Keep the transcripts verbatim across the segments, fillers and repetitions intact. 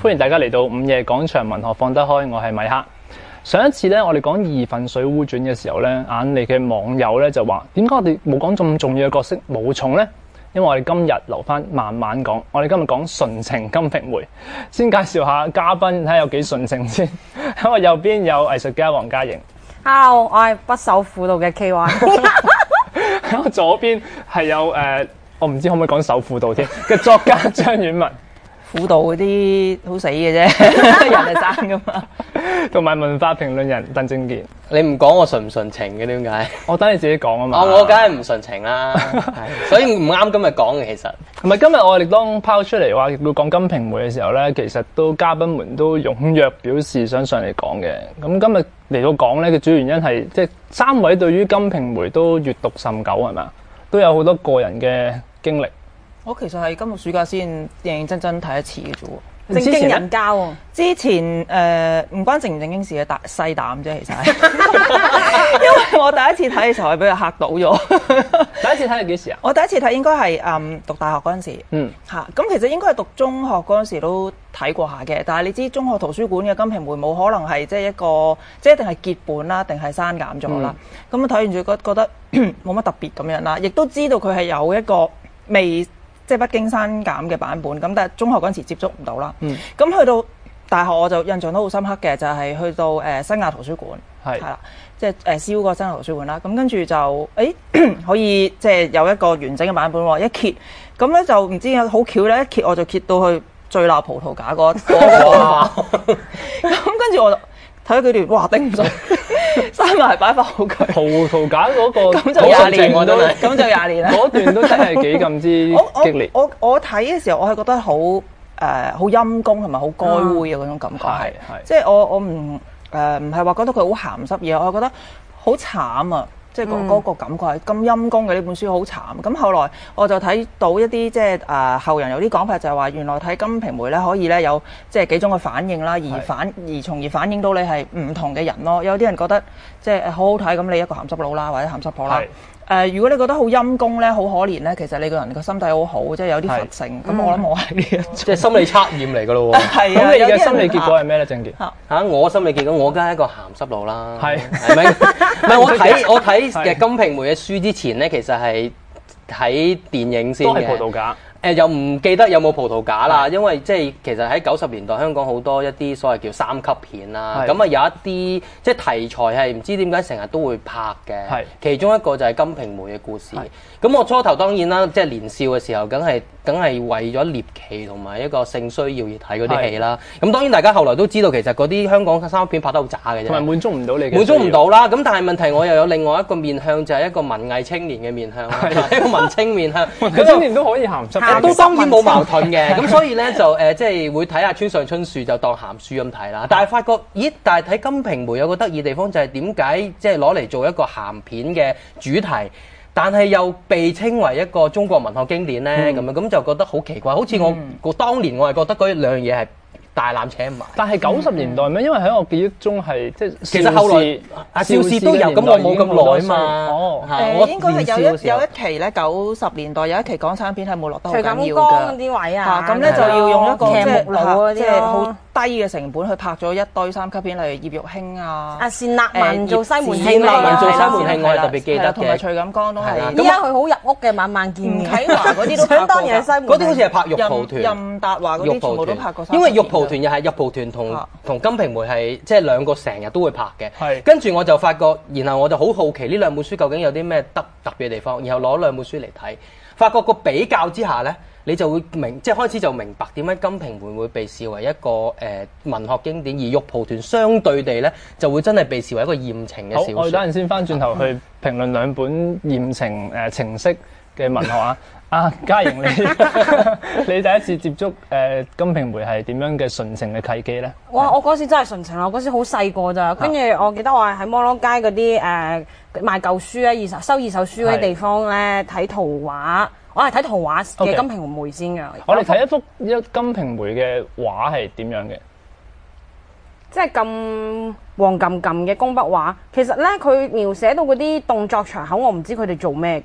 歡迎大家嚟到午夜廣場文學放得開，我係米克。上一次咧，我哋講《二分水滸傳》嘅時候咧，眼利嘅網友咧就話：點解我哋冇講咁重要嘅角色武松咧？因為我哋今日留翻慢慢講。我哋今日講純情金瓶梅，先介紹下嘉賓，睇下有幾純情先。喺我右邊有藝術家黃嘉瑩。 Hello，我係不守婦道嘅 K Y。 喺我左邊係有誒、呃，我唔知可唔可以講守婦道添嘅作家張婉文。 輔導嗰啲好死嘅啫，人係生噶嘛。 同埋文化評論人鄧正傑。 你唔講我純唔純情嘅點解？ 我等你自己講啊嘛。 哦，我梗係唔純情啦，所以唔啱今日講嘅其實。 同埋今日我哋當拋出嚟話要講金瓶梅嘅時候咧，其實都嘉賓們都踴躍表示想上嚟講嘅。咁今日嚟到講咧嘅主要原因係即係三位對於金瓶梅都閱讀甚久係咪？都有好多個人嘅經歷。 我其實係今個暑假先認認真真睇一次嘅啫喎， 正經人交喎。 之前誒唔、呃、關正唔正經事嘅，大細膽啫，其實係。因為我第一次睇嘅時候係俾佢嚇到咗。 第一次睇係幾時啊？ 我第一次睇應該係誒讀大學嗰陣時。嗯。嚇，咁其實應該係讀中學嗰陣時都睇過下嘅，但係你知中學圖書館嘅金瓶梅冇可能係即係一個即係一定係結本啦，定係刪減咗啦。咁啊睇完就覺覺得冇乜特別咁樣啦，亦都知道佢係有一個未。即係不經刪減嘅版本，咁但係中學嗰陣時接觸唔到啦。咁、嗯、去到大學我就印象都好深刻嘅，就係、是、去到誒、呃、新亞圖書館，係啦，即係誒燒個新亞圖書館啦。咁跟住就誒、欸、可以即係有一個完整嘅版本喎。一揭咁咧就唔知好巧咧，一揭我就揭到去醉鬧葡萄架嗰嗰個。咁跟住我就睇咗幾段，哇頂唔順！閂埋擺翻好佢。葡萄架嗰個咁就廿年我都，咁就廿年啦。嗰段都真係幾咁之激烈。我我我睇嘅時候，我係覺得好誒好陰公同埋好該煨嘅嗰種感覺係，即係我我唔誒唔係話覺得佢好鹹濕嘢，我係覺得好慘啊！即係嗰嗰個感覺係咁陰公嘅呢本書好慘。咁後來我就睇到一啲即係誒後人有啲講法，就係話原來睇金瓶梅咧可以咧有即係幾種嘅反應啦，而反而從而反映到你係唔同嘅人咯。有啲人覺得即係好好睇，咁你一個鹹濕佬啦，或者鹹濕婆啦。誒、呃，如果你覺得好陰公咧，好可憐咧，其實你個人個心底好好，即係有啲佛性。咁、嗯、我諗我係呢一種，即係心理測驗嚟㗎咯喎。 係啊， 咁你嘅心理結果係咩咧？正傑嚇嚇，我心理結果，我梗係一個鹹濕佬啦。係係咪？唔係我睇我睇嘅《金瓶梅》嘅書之前咧，其實係睇電影先嘅。都係葡萄架。誒、呃、又唔記得有冇葡萄架啦，因為即係其實喺九十年代香港好多一啲所謂叫三級片啦，咁啊有一啲即係題材係唔知點解成日都會拍嘅，其中一個就係金瓶梅嘅故事。咁我初頭當然啦，即係年少嘅時候，梗係梗係為咗獵奇同埋一個性需要而睇嗰啲戲啦。咁當然大家後來都知道，其實嗰啲香港三級片拍得好渣嘅啫，同埋滿足唔到你嘅，滿足唔到啦。咁但係問題我又有另外一個面向，就係、是、一個文藝青年嘅面向啦，一個文青面向。文藝青年都可以鹹濕。都當然冇矛盾嘅，咁所以咧就誒、呃、即係會睇下村上春樹就當鹹書咁睇啦。但係發覺，咦？但係睇金瓶梅有個得意地方就係點解即係攞嚟做一個鹹片嘅主題，但係又被稱為一個中國文學經典咧？咁、嗯、樣咁就覺得好奇怪。好似我我、嗯、當年我係覺得嗰兩樣嘢係大纜扯唔埋。但係九十年代咩？因為喺我記憶中係即係其實後來阿邵氏都有，咁我冇咁耐嘛。哦，誒、呃、應該係有一有一期咧，九十年代有一期港產片係冇落得好緊要㗎。徐錦江嗰啲位啊，咁咧就要用一個劇目佬即係好低嘅成本去拍咗一堆三級片，例如葉玉卿啊、阿單立文做西門慶，單立文做西門慶，我係特別記得嘅。同埋徐錦江都係。依家佢好入屋嘅，晚晚見面。啟華嗰啲都拍過㗎。嗰啲好似係拍玉蒲團。任達華嗰啲全部都拍過。因為玉蒲團又係玉蒲團同同金瓶梅係即係兩個成日都會拍嘅。係。跟住我就發覺，然後我就好好奇呢兩本書究竟有啲咩特特別嘅地方，然後攞兩本書嚟睇，發覺個比較之下咧。你就會明，即係開始就明白點解《金瓶梅》會被視為一個誒、呃、文學經典，而《玉蒲團》相對地咧就會真係被視為一個豔情嘅小說。好，我哋等陣先翻轉頭去評論兩本豔情誒、呃、情色嘅文學啊！啊，嘉瑩你你第一次接觸誒、呃《金瓶梅》係點樣嘅純情嘅契機咧？ 哇！我嗰時真係純情啦，我嗰時好細個咋，跟住我記得我係喺摩羅街嗰啲誒賣舊書啊、二手收二手書嗰啲地方咧睇圖畫。我係睇圖畫嘅《金瓶梅》先㗎。 我哋睇一幅一《金瓶梅》嘅畫係點樣嘅？ 即係咁黃冚冚嘅工筆畫。其實咧，佢描寫到嗰啲動作場口，我唔知佢哋做咩㗎。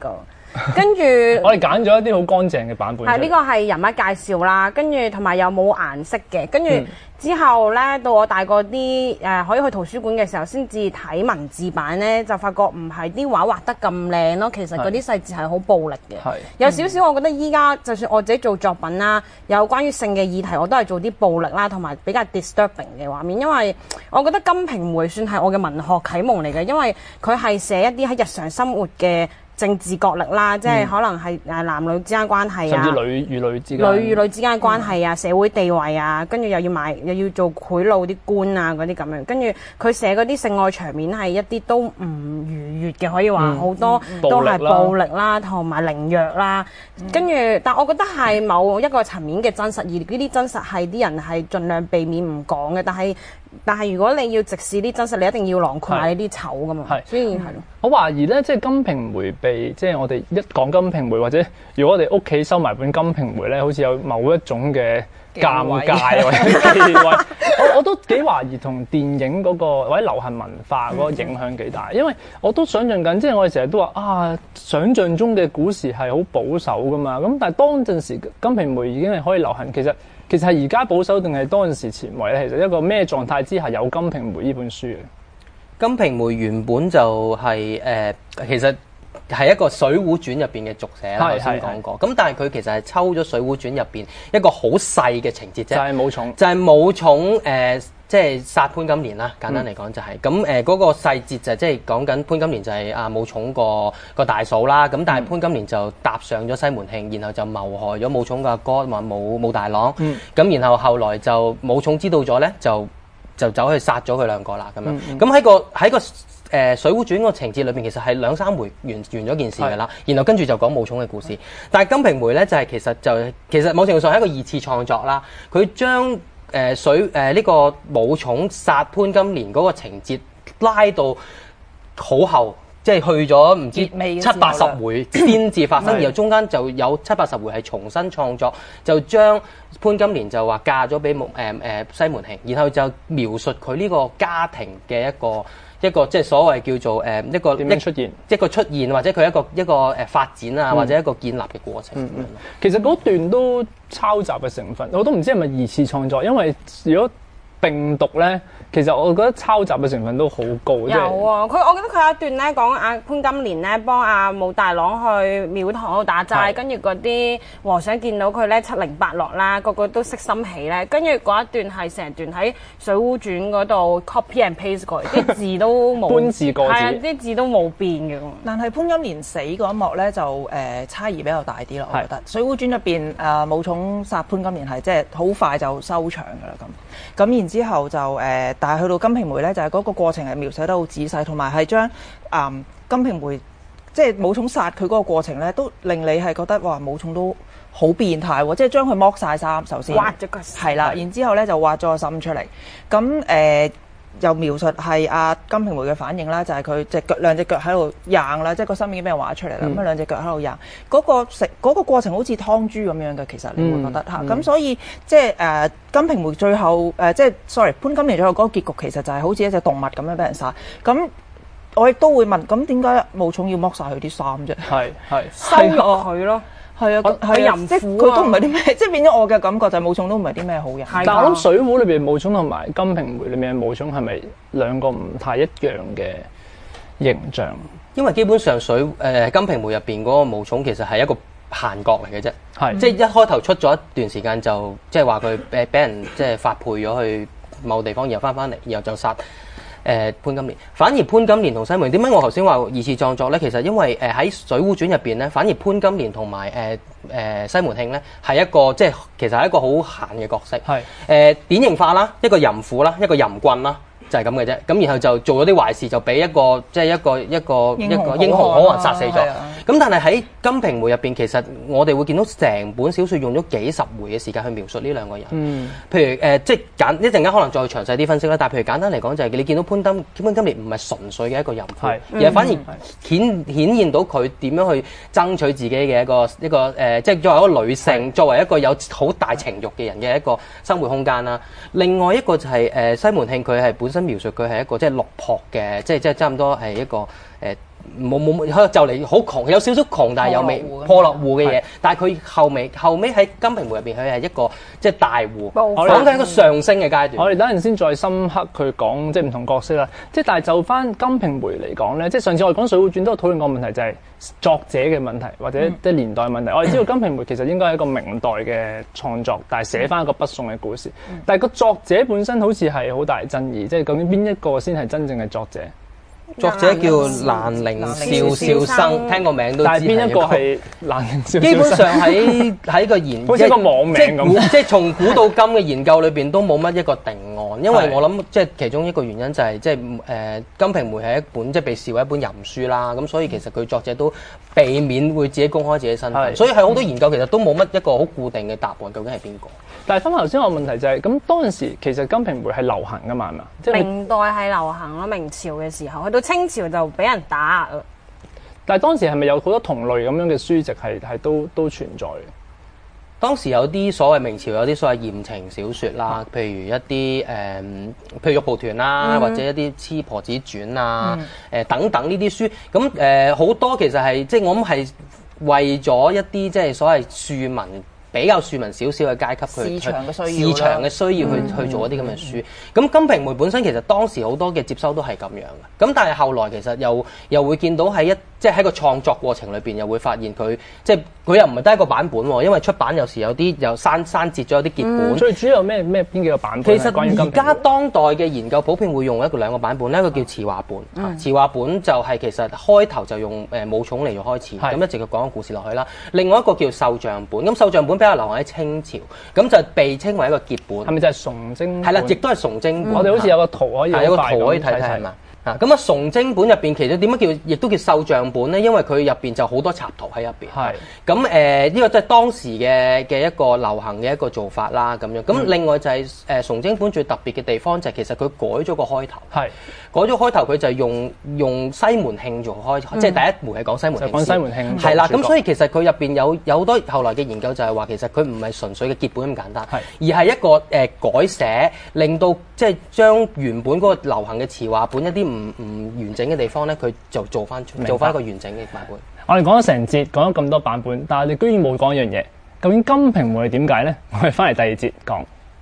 跟住我哋揀咗一啲好乾淨嘅版本。 係呢個係人物介紹啦，跟住同埋又冇顏色嘅，跟住。嗯之後咧，到我大個啲誒，可以去圖書館嘅時候，先至睇文字版咧，就發覺唔係啲畫畫得咁靚咯。其實嗰啲細節係好暴力嘅，有少少我覺得依家就算我自己做作品啦，有關於性嘅議題，我都係做啲暴力啦，同埋比較 disturbing 嘅畫面。因為我覺得《金瓶梅》算係我嘅文學啟蒙嚟嘅，因為佢係寫一啲喺日常生活嘅政治角力啦，即係可能係誒男女之間關係啊， 甚至女與女之間， 女與女之間嘅關係啊，嗯、社會地位啊，跟住又要買又要做賄賂啲官啊嗰啲咁樣，跟住佢寫嗰啲性愛場面係一啲都唔愉悅嘅，可以話好、嗯、多都係暴力啦，同埋凌虐啦，跟住、嗯、但我覺得係某一個層面嘅真實，而呢啲真實係啲人係盡量避免唔講嘅，但係。但係如果你要直視啲真實，你一定要囊括埋呢啲醜噶嘛。係，所以係咯。 我懷疑咧，即係《金瓶梅》被即係我哋一講《金瓶梅》，或者如果我哋屋企收埋本《金瓶梅》咧，好似有某一種嘅尷尬或者忌諱。我我都幾懷疑同電影嗰個或者流行文化嗰個影響幾大，因為我都想像緊，即係我哋成日都話啊，想像中嘅古時係好保守噶嘛。咁但係當陣時《金瓶梅》已經係可以流行，其實。其實係而家保守定係當陣時前衛咧？其實一個咩狀態之下有《金瓶梅》呢本書嘅？《 金瓶梅》原本就係、是、誒、呃，其實係一個《水滸傳》入邊嘅續寫啦。頭先講過。咁但係佢其實係抽咗《水滸傳》入邊一個好細嘅情節啫。就係武松。就係武松誒，即係殺潘金蓮啦。簡單嚟講就係、是、咁誒，嗰、那個細節就即係講緊潘金蓮就係阿武松個個大嫂啦。咁但係潘金蓮就搭上咗西門慶，然後就謀害咗武松個阿哥，話武武大郎。咁、嗯、然後後來就武松知道咗咧，就就走去殺咗佢兩個啦。咁樣咁喺個喺個誒《水滸傳》個情節裏邊，其實係兩三回完完咗件事㗎啦。然後跟住就講武松嘅故事。但係《金瓶梅》咧就係、是、其實就其實某程度上係一個二次創作啦。佢將誒、呃、水誒呢、呃這個武松殺潘金蓮嗰個情節拉到好後，即係去咗唔知七八十回先至發生，然後中間就有七八十回係重新創作，就將潘金蓮就話嫁咗俾木誒誒西門慶，然後就描述佢呢個家庭嘅一個一個即係所謂叫做誒、呃、一個點樣出現一個出現或者佢一個一個誒發展啊、嗯、或者一個建立嘅過程。 嗯嗯、其實嗰段都抄襲嘅成分，我都唔知係咪二次創作，因為如果並讀咧，其實我覺得抄襲嘅成分都好高。有啊，佢我記得佢有一段咧講阿潘金蓮咧幫阿武大郎去廟堂度打齋，跟住嗰啲和尚見到佢咧七零八落啦，個個都識心起咧，跟住嗰一段係成段喺《水滸傳》嗰度 copy and paste 過嚟，啲字都冇搬字過紙， 係啊，啲字都冇變嘅。 但係潘金蓮死嗰一幕咧就誒、呃、差異比較大啲咯，我覺得《水滸傳》入邊誒武松殺潘金蓮係即係好快就收場㗎啦咁。咁然之後就誒、呃，但係去到《金瓶梅》咧，就係、是、嗰個過程係描寫得好仔細，同埋係將誒《金瓶梅》即係武松殺佢嗰個過程咧，都令你係覺得哇，武松都好變態喎！即係將佢剝晒衫，首先挖咗個係啦，然之後咧就挖咗個心出嚟，咁誒。呃又描述係阿金瓶梅嘅反應啦，就係佢隻腳兩隻腳喺度硬啦，即係個心已經俾人畫出嚟啦。咁啊、嗯、兩隻腳喺度硬，嗰、那個食嗰、那個過程好似劏豬咁樣嘅，其實你會覺得嚇。咁、嗯嗯、所以即係誒、呃、金瓶梅最後誒、呃、即係 sorry 潘金蓮最後嗰個結局其實就係好似一隻動物咁樣俾人殺。咁我亦都會問，咁點解武松要剝晒佢啲衫啫？係係收辱佢咯。係啊，係淫婦啊！ 佢都唔係啲咩，即係變咗我嘅感覺就係武松都唔係啲咩好人。 但係我諗《水滸》裏邊武松同埋《金瓶梅》裏面嘅武松係咪兩個唔太一樣嘅形象？ 因為基本上水誒、呃《金瓶梅》入邊嗰個武松其實係一個閒角嚟嘅啫，係是即係一開頭出咗一段時間就即係話佢誒俾人即係發配咗去某地方，然後翻翻嚟，然後就殺。誒、呃、潘金蓮，反而潘金蓮同西門，點解我頭先話二次創作咧？其實因為誒喺、呃《水滸傳》入邊咧，反而潘金蓮同埋誒誒西門慶咧係一個即係其實係一個好閒嘅角色，係誒是、呃、典型化啦，一個淫婦啦，一個淫棍啦。就係咁嘅啫，咁然後就做咗啲壞事，就俾一個即係一個一個一個英雄好漢殺死咗。咁但係喺《金瓶梅》入邊，其實我哋會見到成本小説用咗幾十回嘅時間去描述呢兩個人。嗯，譬如誒、呃，即係簡一陣間可能再詳細啲分析啦。但係譬如簡單嚟講，就係你見到潘金潘金蓮唔係純粹嘅一個淫婦，是而係反而顯顯現到佢點樣去爭取自己嘅一個一個誒、呃，即係作為一個女性，是作為一個有好大情慾嘅人嘅一個生活空間啦。另外一個就係、是、誒、呃、西門慶，佢係本身描述佢係一個即係落魄嘅，即係即係差唔多係一個誒冇冇就嚟好窮，有少少窮，但係又未破落戶嘅嘢。但係佢後尾後尾喺《金瓶梅》入邊，佢係一個即係大戶，講緊一個上升嘅階段。 我哋等陣先再深刻去講即係唔同角色啦。即係但係就翻《金瓶梅》嚟講咧，即係上次我哋講《水滸傳》都有討論過問題，就係作者嘅問題或者即係年代問題。嗯、我哋知道《金瓶梅》其實應該係一個明代嘅創作，但係寫翻一個北宋嘅故事。嗯、但係個作者本身好似係好大爭議，即係究竟邊一個先係真正嘅作者？ 作者叫蘭陵笑笑生，聽個名都知。 但係邊一個係蘭陵笑笑生？ 基本上喺喺個研， 好似一個網名咁。 即係從古到今嘅研究裏邊都冇乜一個定案，因為我諗即係其中一個原因就係即係誒《金瓶梅》係一本即係被視為一本淫書啦，咁所以其實佢作者都避免會自己公開自己身份，所以係好多研究其實都冇乜一個好固定嘅答案，究竟係邊個？ 但係翻頭先我問題就係、是、咁當陣時其實《金瓶梅》係流行噶嘛係嘛？即係明代係流行咯，明朝嘅時候去到清朝就俾人打壓啦。 但係當時係咪有好多同類咁樣嘅書籍係係都都存在嘅？ 當時有啲所謂明朝有啲所謂言情小説啦，譬如一啲誒、呃，譬如《玉蒲團》啦，嗯、或者一啲《黐婆子傳》啊，誒、嗯、等等呢啲書，咁誒好多其實係即係我諗係為咗一啲即係所謂庶民。比較庶民少少嘅階級去市場嘅需要， 市場嘅需要去、嗯、去做一啲咁嘅書。咁、嗯《金瓶梅》本身其實當時好多嘅接收都係咁樣嘅。咁但係後來其實又又會見到喺一即係喺個創作過程裏邊又會發現佢即係佢又唔係得一個版本喎，因為出版有時有啲又刪刪節咗有啲結本。嗯、 最主要有咩咩邊幾個版本？ 其實而家當代嘅研究普遍會用一個兩個版本，一個叫詞話本。嗯、詞話本就係其實開頭就用誒武松嚟做開始，咁是一直佢講個故事落去啦。另外一個叫繡帳本，咁繡帳本比較流行喺清朝，咁就被稱為一個結本。係咪就係崇禎？係啦，亦都係崇禎本。 我哋好似有個圖可以， 有個圖可以睇睇係嘛？啊，咁啊，崇禎本入邊其實點解叫，亦都叫繡帳本咧？因為佢入邊就好多插圖喺入邊。係是。咁誒，呢個都係當時嘅嘅一個流行嘅一個做法啦，咁樣。咁另外就係、是、誒、呃、崇禎本最特別嘅地方就係其實佢改咗個開頭。係是。改咗開頭，佢就用用西門慶做開，嗯、即係第一回係講西門慶。就講西門慶。係啦，咁所以其實佢入邊有有好多後來嘅研究就係話，其實佢唔係純粹嘅結本咁簡單，是而係一個誒、呃、改寫，令到即係將原本嗰個流行嘅詞話本一啲唔唔完整嘅地方咧，佢就做翻白做翻一個完整嘅版本。 我哋講咗成節，講咗咁多版本，但係你居然冇講一樣嘢，究竟《金瓶梅》係點解咧？我哋翻嚟第二節講。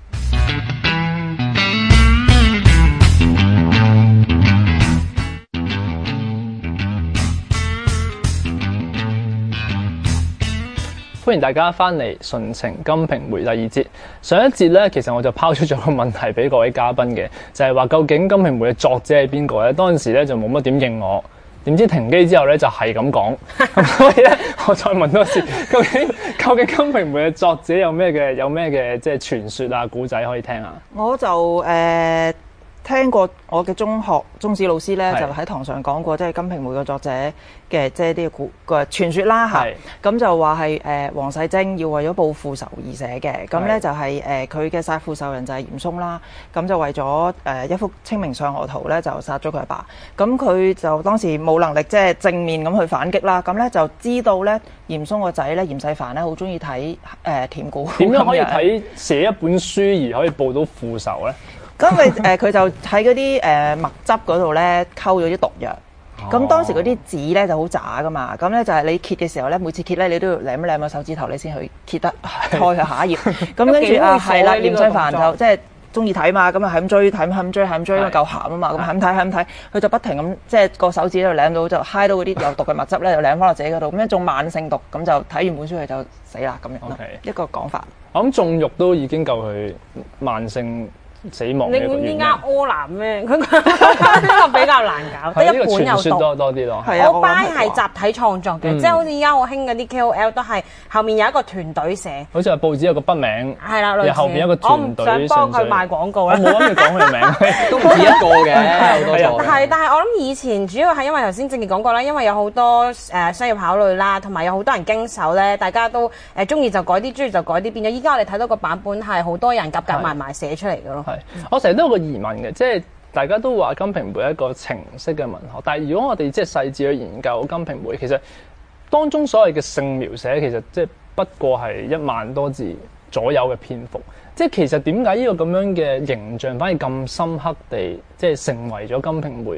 歡迎大家翻嚟《純情金瓶梅》第二節。上一節咧，其實我就拋出咗個問題俾各位嘉賓嘅，就係話究竟《金瓶梅》嘅作者係邊個咧？當陣時咧就冇乜點應我，點知停機之後咧就係咁講，咁所以咧我再問多次，究竟究竟《金瓶梅》嘅作者有咩嘅有咩嘅即係傳說啊古仔可以聽下？ 我就誒。呃聽過我嘅中學中史老師咧，是就喺堂上講過，即係《金瓶梅》嘅作者嘅即係啲古嘅傳說啦嚇。咁是就話係誒王世貞要為咗報父仇而寫嘅。咁咧是就係誒佢嘅殺父仇人就係嚴嵩啦。咁就為咗誒、呃、一幅清明上河圖咧，就殺咗佢阿爸。咁佢就當時冇能力即係正面咁去反擊啦。咁咧就知道咧嚴嵩個仔咧嚴世蕃咧好中意睇誒甜古。 點樣可以睇寫一本書而可以報到父仇咧？ 咁咪誒佢就喺嗰啲誒墨汁嗰度咧溝咗啲毒藥，咁、哦、當時嗰啲紙咧就好渣噶嘛，咁咧就係你揭嘅時候咧，每次揭咧你都要舐一舐個手指頭，你先去揭得開去下一頁。咁跟住啊係啦，嚴世蕃就即係中意睇嘛，咁啊係咁追睇，係咁追，係咁追，因為夠鹹啊嘛，咁係咁睇，係咁睇，佢就不停咁即係個手指喺度舐到，就揩到嗰啲有毒嘅墨汁咧，就舐翻落自己嗰度，咁一種慢性毒，咁就睇完本書佢就死啦咁樣。Okay. 一個講法。 我諗縱慾都已經夠佢慢性死亡嘅一個原因。你啱柯南咩？佢呢個比較難搞，得一本有毒。多多啲咯。 我 buy 係集體創作嘅，即係好似而家我興嗰啲 K O L 都係後面有一個團隊寫。好似話報紙有個筆名， 係啦，類似。 後邊一個團隊。 我唔想幫佢賣廣告啦。 我冇諗住講佢名， 都唔止一個嘅，好多個。 係，但係我諗以前主要係因為頭先正傑講過啦，因為有好多誒商業考慮啦，同埋有好多人經手咧，大家都誒中意就改啲，中意就改啲，變咗依家我哋睇到個版本係好多人夾夾埋埋寫出嚟嘅咯。係， 我成日都有個疑問嘅，即係大家都話《金瓶梅》係一個情色嘅文學，但係如果我哋即係細緻去研究《金瓶梅》，其實當中所謂嘅性描寫，其實即係不過係一萬多字左右嘅篇幅。即係其實點解呢個咁樣嘅形象反而咁深刻地即係成為咗《金瓶梅》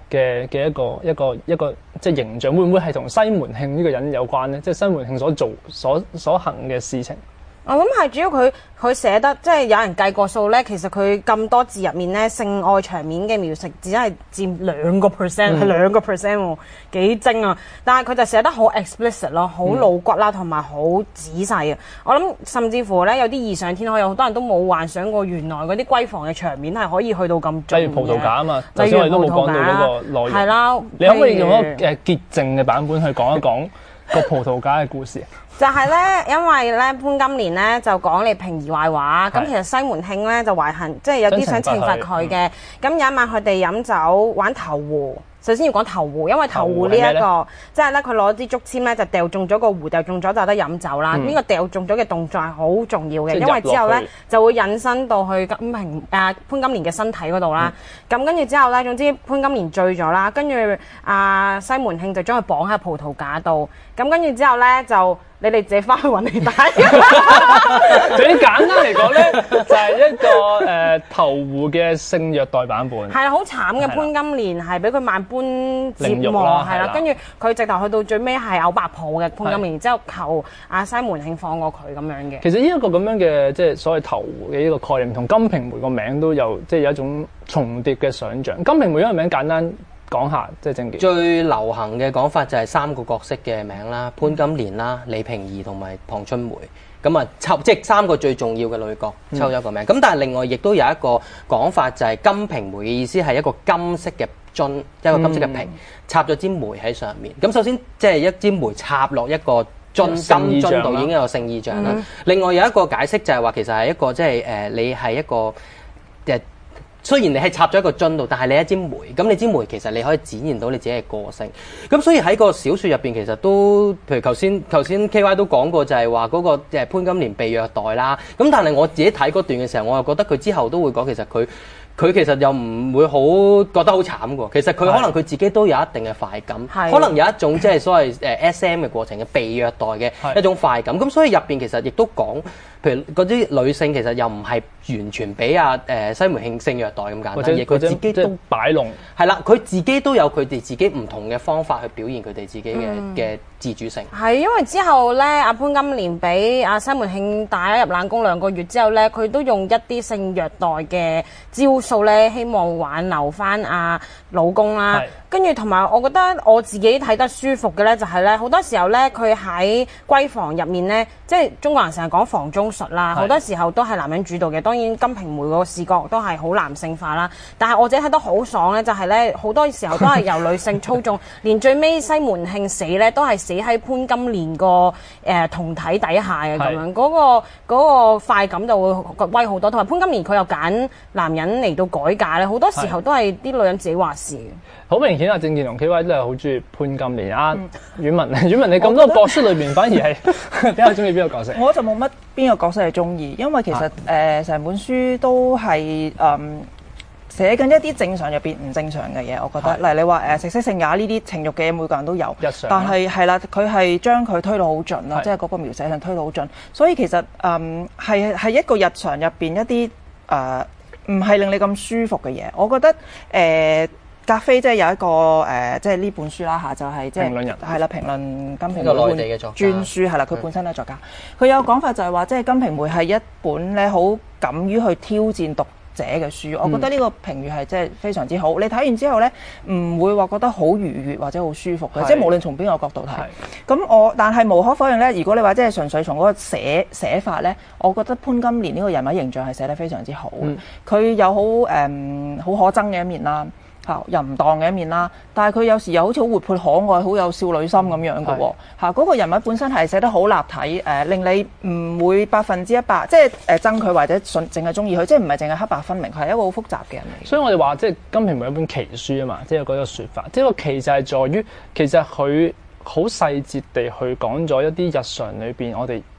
嘅嘅一個一個一個即係形象，會唔會係同西門慶呢個人有關咧？即係西門慶所做所所行嘅事情。 我諗係主要佢佢寫得即係有人計過數咧，其實佢咁多字入面咧，性愛場面嘅描述只係佔兩個 percent， 係兩個 percent 喎，幾精啊！但係佢就寫得好 explicit 咯，好露骨啦，同埋好仔細啊！我諗甚至乎咧有啲異想天開，有好多人都冇幻想過原來嗰啲閨房嘅場面係可以去到咁盡嘅。 例如葡萄架啊嘛，頭先我哋都冇講到嗰個內容。 係啦， 你可唔可以用一個誒潔淨嘅版本去講一講個葡萄架嘅故事？ 就係咧，因為咧潘金蓮咧就講你平兒壞話，咁其實西門慶咧就懷恨，即係有啲想懲罰佢嘅。咁有一晚佢哋飲酒玩投壺，首先要講投壺，因為投壺呢一個即係咧佢攞支竹籤咧就掉中咗個壺，掉中咗就得飲酒啦。呢個掉中咗嘅動作係好重要嘅，因為之後咧就會引申到去金平誒潘金蓮嘅身體嗰度啦。咁跟住之後咧，總之潘金蓮醉咗啦，跟住阿西門慶就將佢綁喺葡萄架度。咁跟住之後咧就。你哋自己翻去揾你睇。 最簡單嚟講咧，就係一個誒投壺嘅性虐待版本。 係啦，好慘嘅潘金蓮係俾佢萬般折磨，係啦，跟住佢直頭去到最尾係嘔白泡嘅潘金蓮，然之後求阿西門慶放過佢咁樣嘅。 其實呢一個咁樣嘅即係所謂投壺嘅呢個概念，同金瓶梅個名都有即係有一種重疊嘅想像。金瓶梅呢個名簡單講下，即係正傑最流行嘅講法就係三個角色嘅名啦，潘金蓮啦、李瓶兒同埋龐春梅。咁啊抽即係三個最重要嘅女角抽咗一個名。咁、嗯、但係另外亦都有一個講法就係金瓶梅嘅意思係一個金色嘅樽，一個金色嘅瓶、嗯、插咗支梅喺上面。咁首先即係一支梅插落一個樽金樽度已經有聖意象啦。嗯、另外有一個解釋就係話其實係一個即係誒你係一個誒。雖然你係插咗一個樽度，但係你一支梅，咁你支梅其實你可以展現到你自己嘅個性。咁所以喺個小説入邊，其實都譬如頭先頭先 K Y 都講過，就係話嗰個誒潘金蓮被虐待啦。咁但係我自己睇嗰段嘅時候，我又覺得佢之後都會講，其實佢佢其實又唔會好覺得好慘喎。其實佢可能佢自己都有一定嘅快感， 的可能有一種即係所謂誒 S M 嘅過程嘅被虐待嘅一種快感。咁的所以入邊其實亦都講。譬如嗰啲女性其實又唔係完全俾阿誒西門慶性虐待咁簡單，而佢自己都擺弄係啦，佢自己都有佢哋自己唔同嘅方法去表現佢哋自己嘅嘅、嗯、自主性。 係因為之後咧，阿潘金蓮俾阿西門慶帶入冷宮兩個月之後咧，佢都用一啲性虐待嘅招數咧，希望挽留翻阿老公啦。跟住同埋，我覺得我自己睇得舒服嘅咧，就係咧好多時候咧，佢喺閨房入面咧，即係中國人成日講房中術啦，好多時候都係男人主導嘅。當然金瓶梅個視角都係好男性化啦。但係我自己睇得好爽咧，就係咧好多時候都係由女性操縱，連最尾西門慶死咧都係死喺潘金蓮個誒胴體底下嘅咁樣，嗰個嗰個快感就會威好多。同埋潘金蓮佢又揀男人嚟到改嫁咧，好多時候都係啲女人自己話事嘅。 好明顯啊，正傑同 K Y 都係好中意潘金蓮啊。婉文，婉文你咁多角色裏邊，反而係比較中意邊個角色？ 我就冇乜邊個角色係中意，因為其實誒成、啊呃、本書都係誒寫緊一啲正常入邊唔正常嘅嘢，我覺得。例如你話誒食色性也呢啲情慾嘅嘢，每個人都有。日常。但係係啦，佢係將佢推到好盡啦，即係嗰個描寫上推到好盡。所以其實誒係係一個日常入邊一啲誒唔係令你咁舒服嘅嘢，我覺得誒。呃格非即係有一個誒、呃，即係呢本書啦嚇，就係、是、即係評論人係啦，評論金瓶梅內地嘅作家專書係啦，佢本身都係作家。佢、嗯、有講法就係話，即係金瓶梅係一本咧好敢於去挑戰讀者嘅書。我覺得呢個評語係即係非常之好。你睇完之後咧，唔會話覺得好愉悅或者好舒服嘅，是即係無論從邊個角度睇。咁我但係無可否認咧，如果你話即係純粹從嗰個寫寫法咧，我覺得潘金蓮呢個人物形象係寫得非常之好。佢、嗯、有好誒好可憎嘅一面啦。淫蕩嘅一面啦，但係佢有時又好似好活潑可愛，好有少女心咁樣嘅喎。嚇，嗰個人物本身係寫得好立體，誒、呃、令你唔會百分之一百即係誒憎佢或者純淨係中意佢，即係唔係淨係黑白分明，係一個好複雜嘅人嚟。 所以我哋話即係《金瓶梅》一本奇書啊嘛，即係嗰個説法。即係個奇就係在於其實佢好細節地去講咗一啲日常裏邊我哋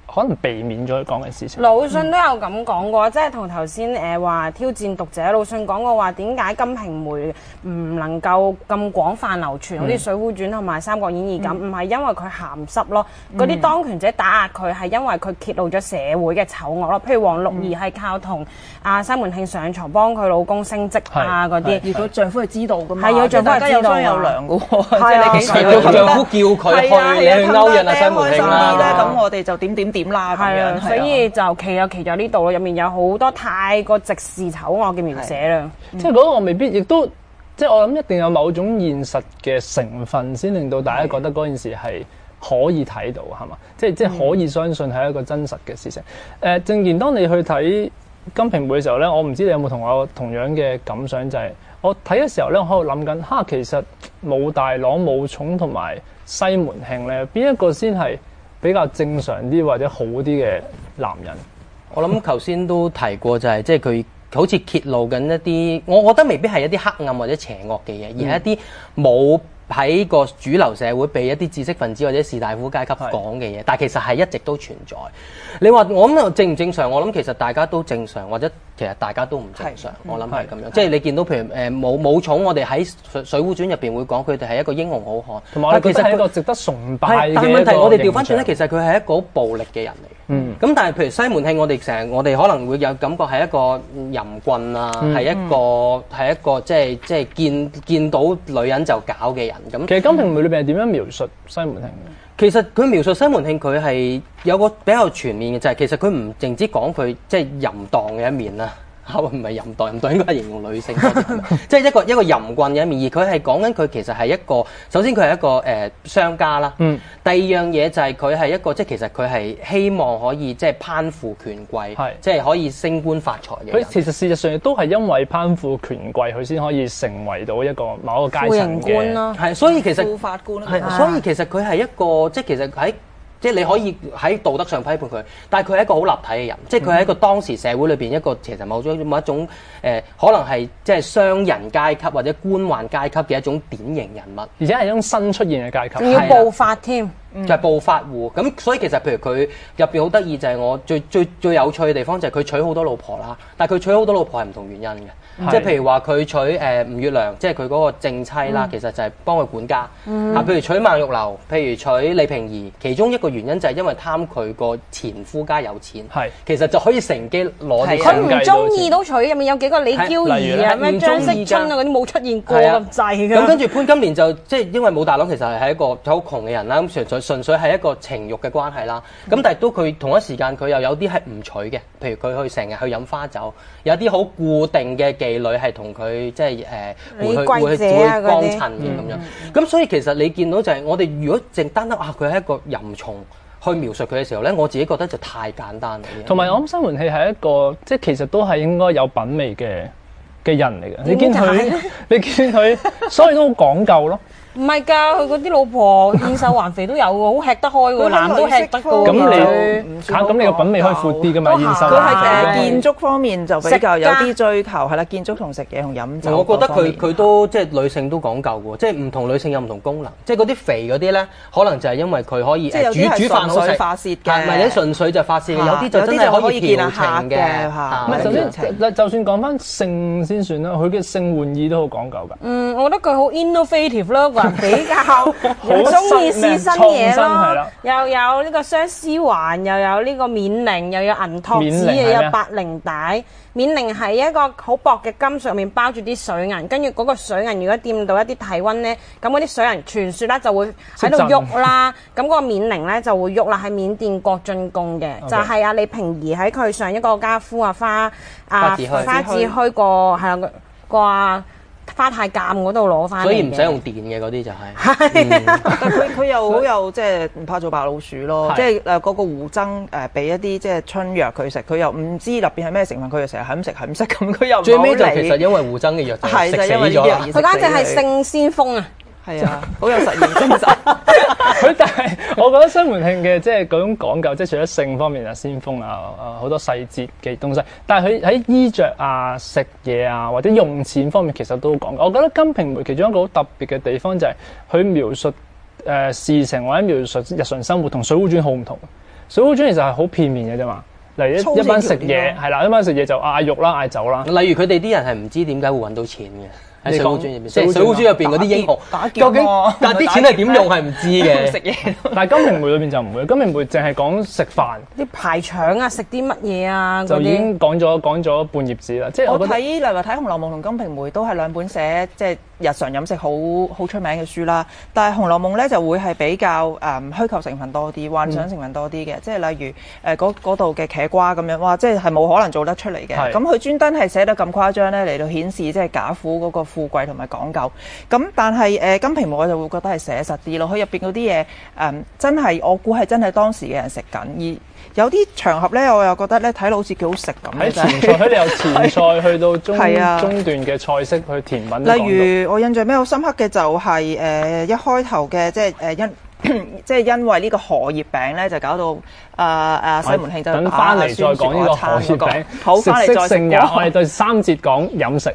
可能避免咗講嘅事情。 魯迅都有咁講過，即係同頭先誒話挑戰讀者，魯迅講過話點解《金瓶梅》唔能夠咁廣泛流傳，好似、嗯《水滸傳》同埋《三國演義》咁，唔係、嗯、因為佢鹹濕咯，嗰啲、嗯、當權者打壓佢係因為佢揭露咗社會嘅醜惡咯。譬如黃綠兒係靠同阿西門慶上床幫佢老公升職啊嗰啲， 而佢丈夫係知道㗎嘛， 係要丈夫係知道啊， 有良嘅喎， 係啊， 其實佢丈夫叫佢去你去勾引阿西門慶啦， 咁我哋就點點點啦咁樣， 所以就奇有奇在呢度咯，入面有好多太過直視醜惡嘅描寫啦， 即係嗰個未必亦都。即係我諗一定有某種現實嘅成分，先令到大家覺得嗰件事係可以睇到，係嘛？即係即係可以相信係一個真實嘅事情。誒、呃，正然當你去睇《金瓶梅》嘅時候咧，我唔知你有冇同我同樣嘅感想，就係、是、我睇嘅時候咧，我喺度諗緊，哈，其實武大郎、武松同埋西門慶咧，邊一個先係比較正常啲或者好啲嘅男人？ 我諗頭先都提過、就是，就係即係佢。好似揭露緊一啲，我覺得未必係一啲黑暗或者邪惡嘅嘢，而係一啲冇喺個主流社會被一啲知識分子或者士大夫階級講嘅嘢，是但係其實係一直都存在。你話我諗正唔正常？我諗其實大家都正常，或者其實大家都唔正常。我諗係咁樣，即係你見到譬如誒武武松，我哋喺《水滸傳》入邊會講佢哋係一個英雄好漢， 同埋其實係一個值得崇拜嘅。 但係問題我哋調翻轉咧，其實佢係一個好暴力嘅人嚟。 嗯， 咁但係譬如西門慶，我哋成日我哋可能會有感覺係一個淫棍啊，係、嗯、一個係一個即係即係見見到女人就搞嘅人咁。 其實《金瓶梅》裏邊係點樣描述西門慶嘅？ 其實佢描述西門慶佢係有個比較全面嘅，就係、是、其實佢唔淨止講佢即係淫蕩嘅一面啦。唔係淫蕩，淫蕩應該係形容女性多啲，即係一個一個淫棍嘅一面。而佢係講緊佢其實係一個，首先佢係一個誒、呃、商家啦。嗯。第二樣嘢就係佢係一個，即係其實佢係希望可以即係攀附權貴，係即係可以升官發財嘅。佢其實事實上亦都係因為攀附權貴，佢先可以成為到一個某一個階層嘅官咯。 係，所以其實副法官係，所以其實佢係一個，即係其實喺。即係你可以喺道德上批判佢，但係佢係一個好立體嘅人，即係佢係一個當時社會裏邊一個其實某種某一種誒、呃，可能係即係商人階級或者官宦階級嘅一種典型人物， 而且係一種新出現嘅階級， 仲要暴發添， 就係暴發戶。咁所以其實譬如佢入邊好得意就係我最最最有趣嘅地方就係佢娶好多老婆啦，但係佢娶好多老婆係唔同原因嘅。即係譬如話佢娶誒吳月娘，即係佢嗰個正妻啦，嗯、其實就係幫佢管家。啊、嗯，譬如娶孟玉樓，譬如娶李瓶兒，其中一個原因就係因為貪佢個前夫家有錢。係是，其實就可以乘機攞啲。 佢唔中意都娶，入面有幾個李嬌兒啊、咩張惜春啊嗰啲冇出現過咁滯㗎。 咁跟住潘金蓮就即係因為武大郎其實係一個好窮嘅人啦，咁純粹純粹係一個情慾嘅關係啦。咁、嗯、但係都佢同一時間佢又有啲係唔娶嘅，譬如佢去成日去飲花酒，有啲好固定嘅妓女係同佢即係誒會去會去會幫襯嘅咁樣，咁所以其實你見到就係我哋如果淨單單啊佢係一個淫蟲去描述佢嘅時候咧，我自己覺得就太簡單啦。 同埋我諗西門慶係一個即係其實都係應該有品味嘅嘅人嚟嘅。你見佢，你見佢，所以都好講究咯。 唔係㗎，佢嗰啲老婆燕瘦環肥都有喎，好吃得開喎，男都吃得㗎。 咁你嚇咁你個品味可以闊啲㗎嘛？燕瘦佢係誒建築方面就比較有啲追求，係啦，建築同食嘢同飲酒。 我覺得佢佢都即係女性都講究嘅喎，即係唔同女性有唔同功能。即係嗰啲肥嗰啲咧，可能就係因為佢可以煮煮飯好食， 發泄嘅， 或者純粹就發泄。有啲就真係可以調情嘅。 唔係，首先就算講翻性先算啦，佢嘅性玩意都好講究㗎。 嗯，我覺得佢好 innovative 咯。比較好中意試新嘢咯，又有呢個相思環，又有呢個冕鈴，又有銀托子，又有白綾帶。冕鈴係一個好薄嘅金上面包住啲水銀，跟住嗰個水銀如果掂到一啲體溫咧，咁嗰啲水銀傳說咧就會喺度喐啦。咁嗰個冕鈴咧就會喐啦，喺緬甸國進宮嘅， Okay. 就係阿李瓶兒喺佢上一個家夫啊花啊花子虛個係啊個啊。花太監嗰度攞翻嚟， 所以唔使用電嘅嗰啲就係、是。 係，但佢佢又好有即係唔怕做白老鼠咯，即係誒嗰個胡僧誒俾一啲即係春藥佢食，佢又唔知入邊係咩成分，佢又成日係咁食係咁食咁，佢又最尾就其實因為胡僧嘅藥就食死咗， 佢簡直係性先鋒啊！ 係啊，好有實驗精神。 佢但係我覺得西門慶嘅即係嗰種講究，即係除咗性方面啊、先鋒啊、啊好多細節嘅東西，但係佢喺衣着啊、食嘢啊或者用錢方面其實都講究。我覺得《金瓶梅》其中一個好特別嘅地方就係佢描述誒、呃、事情或者描述日常生活同《水滸傳》好唔同。《 水滸傳其實係好片面嘅啫嘛。例如一一班食嘢係啦，一班食嘢就嗌肉啦、嗌酒啦。 例如佢哋啲人係唔知點解會揾到錢嘅。喺水滸傳入邊，即係水滸傳入邊嗰啲英雄，究竟但啲錢係點用係唔知嘅。 食嘢， 但係《金瓶梅》裏邊就唔會，《金瓶梅》淨係講食飯， 啲排場啊，食啲乜嘢啊， 就已經講咗講咗半頁紙啦。即係我睇，例如睇《紅樓夢》同《金瓶梅》都係兩本寫即係日常飲食好好出名嘅書啦。但係《紅樓夢》咧就會係比較誒虛構成分多啲，幻想成分多啲嘅。即係例如誒嗰嗰度嘅茄瓜咁樣，哇！即係係冇可能做得出嚟嘅。咁佢專登係寫得咁誇張咧，嚟到顯示即係賈府嗰個富貴同埋講究，咁但係誒《金瓶梅》我就會覺得係寫實啲咯，佢入邊嗰啲嘢誒真係我估係真係當時嘅人食緊，而有啲場合咧我又覺得咧睇落好似幾好食咁。 喺前菜，佢哋由前菜去到中中段嘅菜式去甜品。 例如我印象咩好深刻嘅就係、是、誒、呃、一開頭嘅即係誒因即係因為呢個荷葉餅咧就搞到啊啊西門慶就等翻嚟再講呢個荷葉餅。 好，翻嚟再食。 我哋第三節講飲食。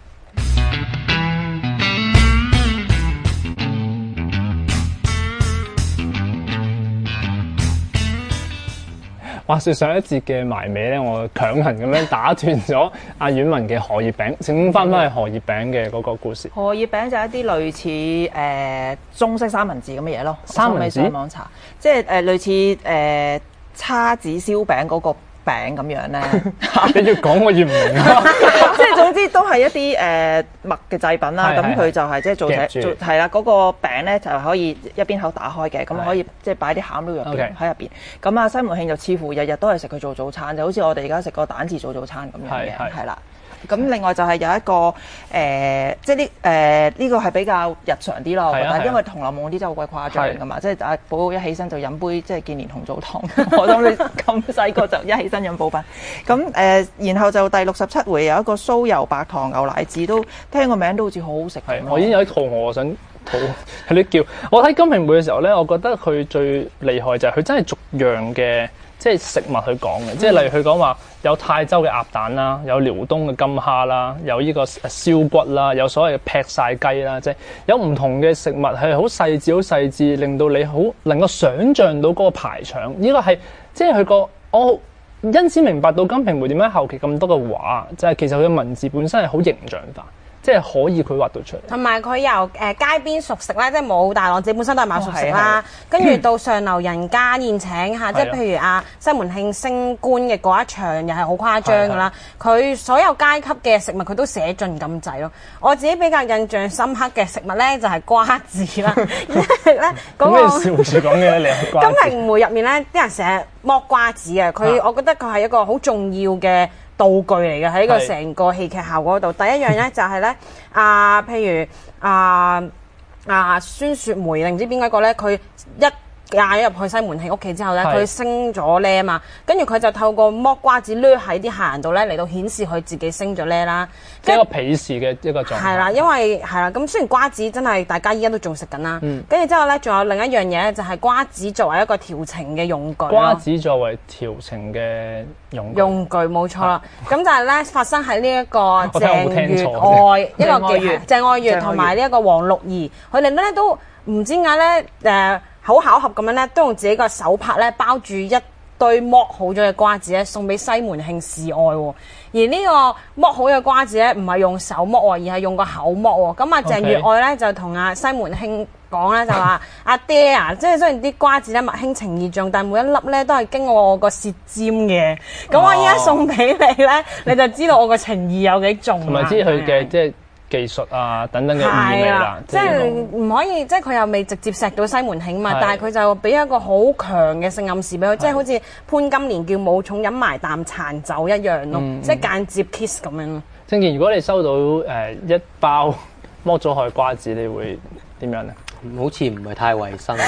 話說上一節嘅埋尾咧，我強行咁樣打斷咗阿婉文嘅荷葉餅，請翻翻去荷葉餅嘅嗰個故事。 荷葉餅就係一啲類似誒、呃、中式三文治咁嘅嘢咯， 三文治上網查，即係誒、呃、類似誒、呃、叉子燒餅嗰個餅咁樣咧。 你越講我越唔明啊！ 即係總之都係一啲誒麥嘅製品啦，咁佢就係即係做成做係啦，嗰、那個餅咧就係可以一邊口打開嘅，咁可以即係擺啲餡料入邊喺入邊。咁啊，西門慶就似乎日日都係食佢做早餐，就好似我哋而家食個蛋治做早餐咁樣嘅，係啦。咁另外就係有一個誒、呃，即係呢誒呢個係比較日常啲咯，我覺得，因為《紅樓夢》嗰啲真係好鬼誇張噶嘛，即係阿寶一起身就飲杯即係建年紅棗湯，我諗你咁細個就一起身飲補品。咁誒、呃，然後就第六十七回有一個酥油白糖牛奶子，都聽個名都好似好好食。 係，我已經有啲肚餓，我想肚喺啲叫。我睇《金瓶梅》嘅時候咧，我覺得佢最厲害就係佢真係逐樣嘅。即係食物去講嘅，即係例如佢講話有泰州嘅鴨蛋啦，有遼東嘅金蝦啦，有呢個燒骨啦，有所謂嘅劈晒雞啦，即係有唔同嘅食物係好細緻、好細緻，令到你好能夠想像到嗰個排場。呢個係即係佢個我因此明白到《金瓶梅》點解後期咁多嘅畫，就係其實佢嘅文字本身係好形象化。即係可以佢畫到出嚟， 同埋佢由誒、呃、街邊熟食啦，即係冇大浪子本身都係賣熟食啦，跟住、哦、到上流人家宴請嚇，即係譬如啊西門慶升官嘅嗰一場又係好誇張㗎啦。佢所有階級嘅食物佢都寫盡咁滯咯。我自己比較印象深刻嘅食物咧就係、是、瓜子啦，因為咧嗰個笑住講嘅你係瓜子。 金瓶梅入面咧啲人成日剝瓜子啊，佢我覺得佢係一個好重要嘅道具嚟嘅喺個成個戲劇效果度。第一樣咧就係咧啊，譬如啊啊孫雪梅定唔知邊一個咧，佢一嫁咗入去西門慶屋企之後咧，佢升咗呢啊嘛，跟住佢就透過剝瓜子掠喺啲客人度咧嚟到顯示佢自己升咗呢啦， 即係一個鄙視嘅一個狀態。 係啦，因為係啦，咁雖然瓜子真係大家依家都仲食緊啦，跟住之後咧仲有另一樣嘢咧，就係瓜子作為一個調情嘅用具。 瓜子作為調情嘅用具。 用具冇錯啦，咁就係咧發生喺呢一個鄭月愛一個叫鄭愛月同埋呢一個黃綠兒，佢哋咧都唔知點解咧誒。好巧合咁樣咧，都用自己個手帕咧包住一堆剝好咗嘅瓜子咧，送俾西門慶示愛喎。而呢個剝好嘅瓜子咧，唔係用手剝喎，而係用個口剝喎。咁啊，鄭月愛咧就同阿西門慶講咧，就話阿爹啊，即係雖然啲瓜子咧物輕情意重，但係每一粒咧都係經過我個舌尖嘅。咁我依家送俾你咧，你就知道我個情意有幾重。 同埋知佢嘅即係技術啊等等嘅意味啦， 即係唔可以，即係佢又未直接錫到西門慶嘛，但係佢就俾一個好強嘅性暗示俾佢，即係好似潘金蓮叫武松飲埋啖殘酒一樣咯，即係間接 kiss 咁樣咯。 正健，如果你收到誒、呃、一包剝咗開瓜子，你會點樣咧？ 好似唔係太衞生。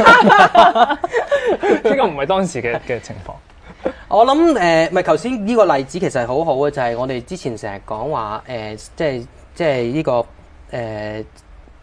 呢個唔係當時嘅嘅情況。 我諗誒，咪頭先呢個例子其實好好嘅，就係、是、我哋之前成日講話誒，即係。即係呢、這個誒、呃、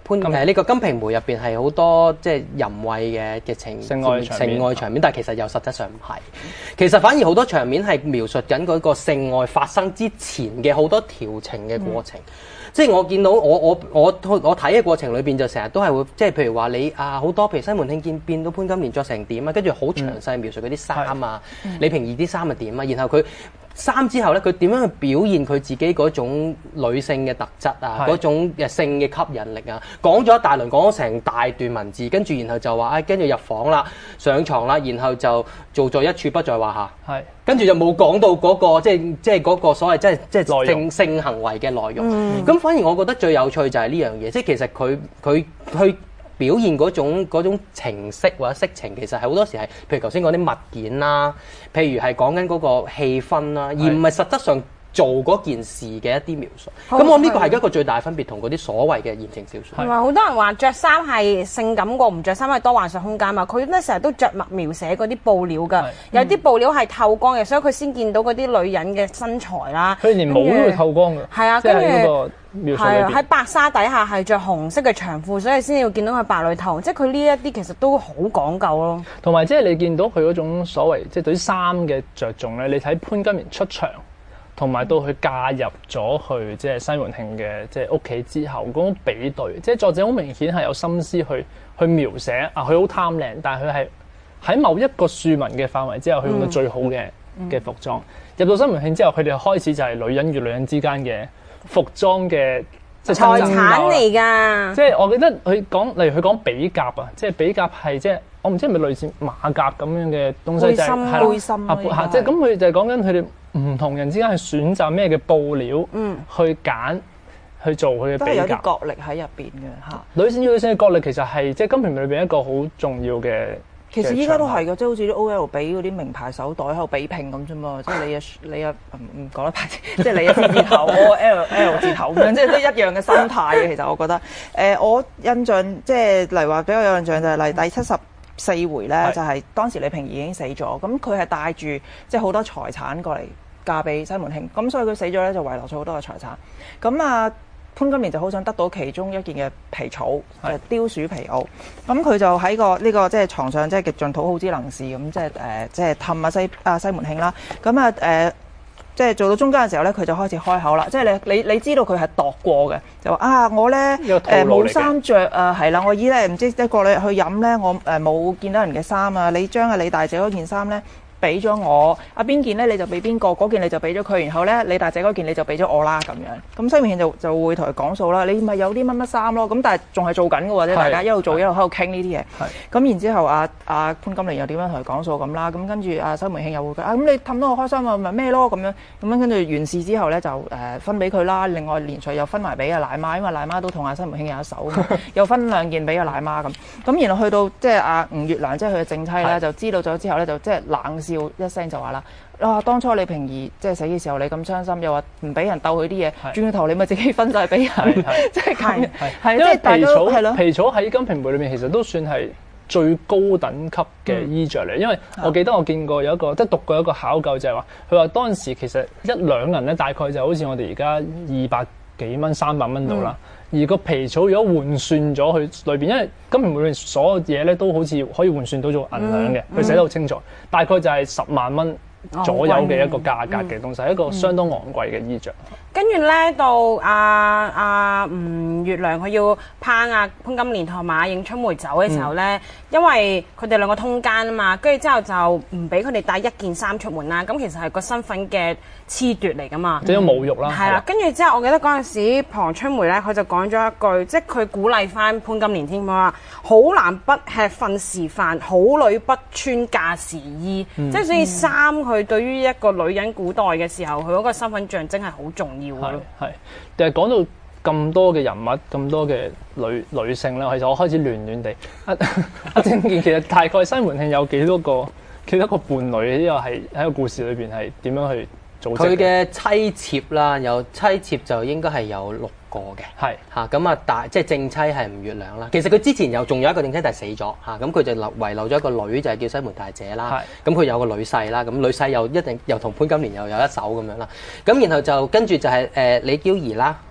潘誒呢個《金瓶梅》入邊係好多即係淫穢嘅嘅情性愛場面， 性愛場面，但係其實又實質上唔係。其實反而好多場面係描述緊嗰個性愛發生之前嘅好多調情嘅過程。嗯、即係我見到我我我我睇嘅過程裏邊就成日都係會即係譬如話你啊好多譬如西門慶見變到潘金蓮着成點啊，跟住好詳細描述嗰啲衫啊，嗯、李瓶兒啲衫係點啊，然後佢。三之後咧，佢點樣去表現佢自己嗰種女性嘅特質啊，嗰種嘅性嘅吸引力啊？講咗一大輪，講咗成大段文字，跟住然後就話，哎，跟住入房啦，上床啦，然後就做咗一處不在話下。係，跟住就冇講到嗰個即係即係嗰個所謂即係即係性性行為嘅內容。咁、嗯、反而我覺得最有趣就係呢樣嘢，即係其實佢佢去。表現嗰種嗰種情色或者色情，其實係好多時係，譬如頭先講啲物件啦，譬如係講緊嗰個氣氛啦，而唔係實質上做嗰件事嘅一啲描述。咁我呢個係一個最大分別，同嗰啲所謂嘅言情小說。 同埋好多人話着衫係性感過唔着衫係多幻想空間嘛，佢咧成日都着墨描寫嗰啲布料㗎，有啲布料係透光嘅，所以佢先見到嗰啲女人嘅身材啦。 佢連帽都會透光㗎。係啊，跟住。 係啊，喺白紗底下係着紅色嘅長褲，所以先要見到佢白裏透。即係佢呢一啲其實都好講究咯。同埋即係你見到佢嗰種所謂即係對於衫嘅着重咧，你睇潘金蓮出場，同埋到佢嫁入咗去即係西門慶嘅即係屋企之後嗰種比對，即係作者好明顯係有心思去去描寫啊，佢好貪靚，但係佢係喺某一個庶民嘅範圍之後，佢用到最好嘅嘅、嗯、服裝。入到西門慶之後，佢哋開始就係女人與女人之間嘅服裝嘅即係財產嚟㗎， 即係我記得佢講，例如佢講比甲啊，即係比甲係即係我唔知係咪類似馬甲咁樣嘅東西，就係係背心啊，即係咁佢就係講緊佢哋唔同人之間去選擇咩嘅布料，嗯，去揀去做佢嘅比甲，都係有啲角力喺入邊嘅嚇。 女性與女性嘅角力其實係即係金瓶梅裏邊一個好重要嘅。 其實依家都係嘅，即係好似啲 O L 比嗰啲名牌手袋喺度比拼咁啫嘛，即係你啊你啊唔唔講得牌子，即係你啊 T 字頭，我 L L 字頭咁樣，即係都一樣嘅心態嘅。其實我覺得，誒、呃、我印象即係例如話比較有印象就係例如第七十四回咧，就係當時李瓶兒已經死咗，咁佢係帶住即係好多財產過嚟嫁俾西門慶，咁所以佢死咗咧就遺留咗好多嘅財產，咁啊。潘金蓮就好想得到其中一件嘅皮草，就係貂鼠皮袄。咁佢就喺個呢個即係床上，即係極盡討好之能事咁，即係誒，即係氹阿西阿西門慶啦。咁啊誒，即係做到中間嘅時候咧，佢就開始開口啦。即係你你你知道佢係度過嘅，就話啊，我咧誒冇衫着啊，係啦，我依咧唔知一個女去飲咧，我誒冇見到人嘅衫啊，你將阿李大姐嗰件衫咧。俾咗我，阿邊件咧你就俾邊個，嗰件你就俾咗佢，然後咧李大姐嗰件你就俾咗我啦咁樣。咁西門慶就就會同佢講數啦，你咪有啲乜乜衫咯。咁但係仲係做緊嘅喎，即係大家一路做一路喺度傾呢啲嘢。咁然之後阿阿潘金蓮又點樣同佢講數咁啦？咁跟住阿西門慶又會講啊，咁你氹到我開心啊，咪咩咯咁樣。咁樣跟住完事之後咧就誒、呃、分俾佢啦。另外連隨又分埋俾阿奶媽，因為奶媽都同阿西門慶有一手，又分兩件俾阿奶媽咁。咁然後去到即係阿吳月娘，即係佢嘅正妻咧，就知道咗之後咧就即係冷笑一聲就話啦，啊當初李瓶兒即係死嘅時候你咁傷心，又話唔俾人鬥佢啲嘢，轉個頭你咪自己分晒俾人，即係咁，係因為皮草係咯，皮草喺金瓶梅裏面其實都算係最高等級嘅衣着嚟，嗯、因為我記得我見過有一個即係讀過一個考究就係話，佢話當時其實一兩銀咧大概就好似我哋而家二百幾蚊、三百蚊度啦。嗯而個皮草如果換算咗去裏邊，因為金瓶梅裏面所有嘢咧都好似可以換算到做銀兩嘅，佢、嗯、寫得好清楚，嗯、大概就係十萬蚊左右嘅一個價格嘅東西，嗯、一個相當昂貴嘅衣着。 跟住咧到阿阿吳月娘佢要攀阿潘金蓮同埋阿迎春梅走嘅時候咧，嗯、因為佢哋兩個通姦啊嘛，跟住之後就唔俾佢哋帶一件衫出門啦。咁其實係個身份嘅褫奪嚟噶嘛， 即係侮辱啦。 係啦，跟住之後我記得嗰陣時龐春梅咧，佢就講咗一句，即係佢鼓勵翻潘金蓮添，佢話好男不吃訓時飯，好女不穿嫁時衣。嗯、即係所以衫佢對於一個女人古代嘅時候，佢嗰個身份象徵係好重要。係係，但係講到咁多嘅人物，咁多嘅女女性咧，其實我開始亂亂地。阿阿正健其實大概西門慶有幾多個幾多個伴侶？呢個係喺個故事裏邊係點樣去組織？ 佢嘅妻妾啦，有妻妾就應該係有六個嘅，係嚇咁啊大即係正妻係吳月娘啦。其實佢之前又仲有一個正妻，但係死咗嚇，咁佢就留遺留咗一個女，就係叫西門大姐啦。咁佢有個女婿啦，咁女婿又一定又同潘金蓮又有一手咁樣啦。咁然後就跟住就係誒李嬌兒啦，